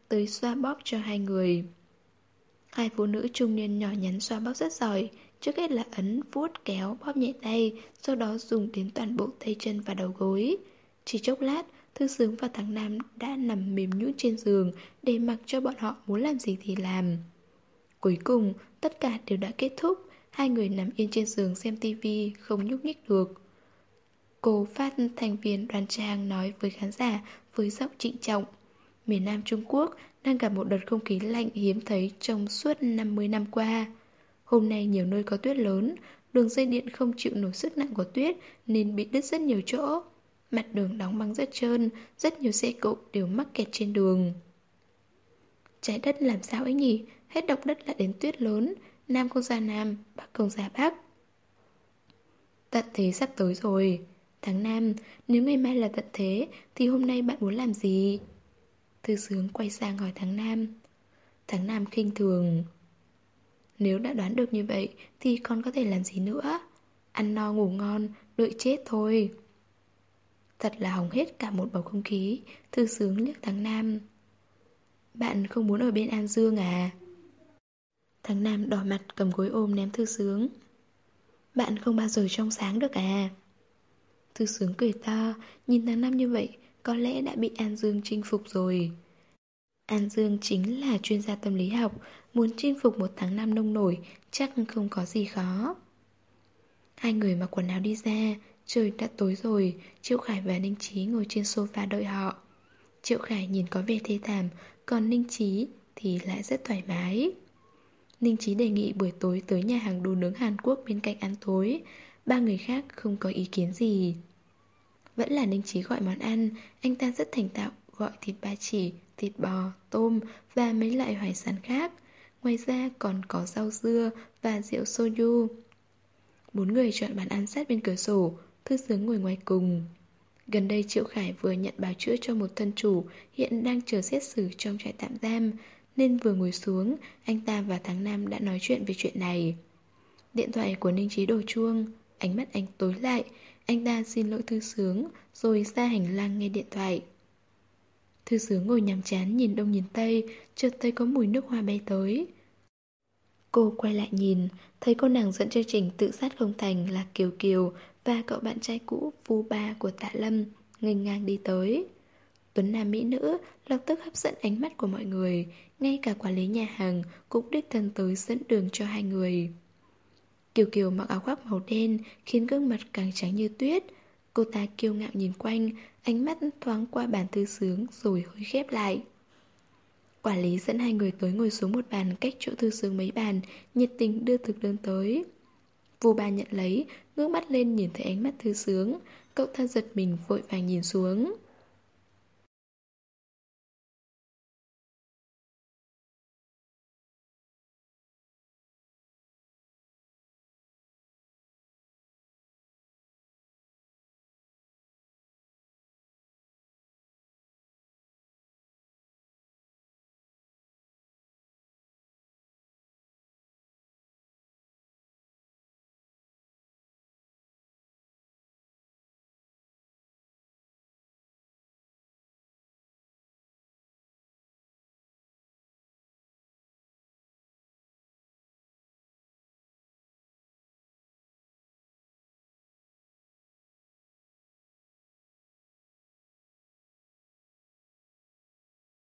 tới xoa bóp cho hai người. Hai phụ nữ trung niên nhỏ nhắn xoa bóp rất giỏi. Trước hết là ấn, vuốt, kéo, bóp nhẹ tay, sau đó dùng đến toàn bộ tay chân và đầu gối. Chỉ chốc lát, Thư Sướng và thằng Nam đã nằm mềm nhũn trên giường để mặc cho bọn họ muốn làm gì thì làm. Cuối cùng, tất cả đều đã kết thúc. Hai người nằm yên trên giường xem tivi, không nhúc nhích được. Cô phát thanh viên Đoan Trang nói với khán giả với giọng trịnh trọng: miền Nam Trung Quốc đang gặp một đợt không khí lạnh hiếm thấy trong suốt năm mươi năm qua. Hôm nay nhiều nơi có tuyết lớn, đường dây điện không chịu nổi sức nặng của tuyết nên bị đứt rất nhiều chỗ. Mặt đường đóng băng rất trơn, rất nhiều xe cộ đều mắc kẹt trên đường. Trái đất làm sao ấy nhỉ? Hết động đất lại đến tuyết lớn, Nam không ra Nam, Bắc không ra Bắc. Tận thế sắp tới rồi. Tháng Nam, nếu ngày mai là tận thế thì hôm nay bạn muốn làm gì? Thư Sướng quay sang hỏi Tháng Nam. Tháng Nam khinh thường: nếu đã đoán được như vậy thì còn có thể làm gì nữa? Ăn no ngủ ngon, đợi chết thôi. Thật là hỏng hết cả một bầu không khí. Thư Sướng liếc Tháng Nam. Bạn không muốn ở bên An Dương à? Tháng Nam đỏ mặt cầm gối ôm ném Thư Sướng. Bạn không bao giờ trong sáng được à? Thư Sướng cười to, nhìn Tháng Nam như vậy có lẽ đã bị An Dương chinh phục rồi. An Dương chính là chuyên gia tâm lý học, muốn chinh phục một tháng năm nông nổi chắc không có gì khó. Hai người mặc quần áo đi ra, trời đã tối rồi, Triệu Khải và Ninh Chí ngồi trên sofa đợi họ. Triệu Khải nhìn có vẻ thê thảm, còn Ninh Chí thì lại rất thoải mái. Ninh Chí đề nghị buổi tối tới nhà hàng đồ nướng Hàn Quốc bên cạnh ăn tối. Ba người khác không có ý kiến gì. Vẫn là Ninh Chí gọi món ăn, anh ta rất thành thạo gọi thịt ba chỉ, thịt bò, tôm và mấy loại hải sản khác. Ngoài ra còn có rau dưa và rượu soju. Bốn người chọn bàn ăn sát bên cửa sổ, Thư Sướng ngồi ngoài cùng. Gần đây Triệu Khải vừa nhận bào chữa cho một thân chủ hiện đang chờ xét xử trong trại tạm giam, nên vừa ngồi xuống, anh ta và Tháng Nam đã nói chuyện về chuyện này. Điện thoại của Ninh Chí đổ chuông, ánh mắt anh tối lại, anh ta xin lỗi Thư Sướng rồi ra hành lang nghe điện thoại. Thư Sướng ngồi nhàm chán nhìn đông nhìn tây, chợt thấy có mùi nước hoa bay tới. Cô quay lại nhìn, thấy cô nàng dẫn chương trình tự sát không thành là Kiều Kiều và cậu bạn trai cũ Vu Ba của Tạ Lâm nghênh ngang đi tới. Tuấn nam mỹ nữ lập tức hấp dẫn ánh mắt của mọi người, ngay cả quản lý nhà hàng cũng đích thân tới dẫn đường cho hai người. Kiều Kiều mặc áo khoác màu đen khiến gương mặt càng trắng như tuyết. Cô ta kiêu ngạo nhìn quanh, ánh mắt thoáng qua bàn Thư Sướng rồi hơi khép lại. Quản lý dẫn hai người tới ngồi xuống một bàn cách chỗ Thư Sướng mấy bàn, nhiệt tình đưa thực đơn tới. Vu Ba nhận lấy, ngước mắt lên nhìn thấy ánh mắt Thư Sướng, cậu ta giật mình vội vàng nhìn xuống.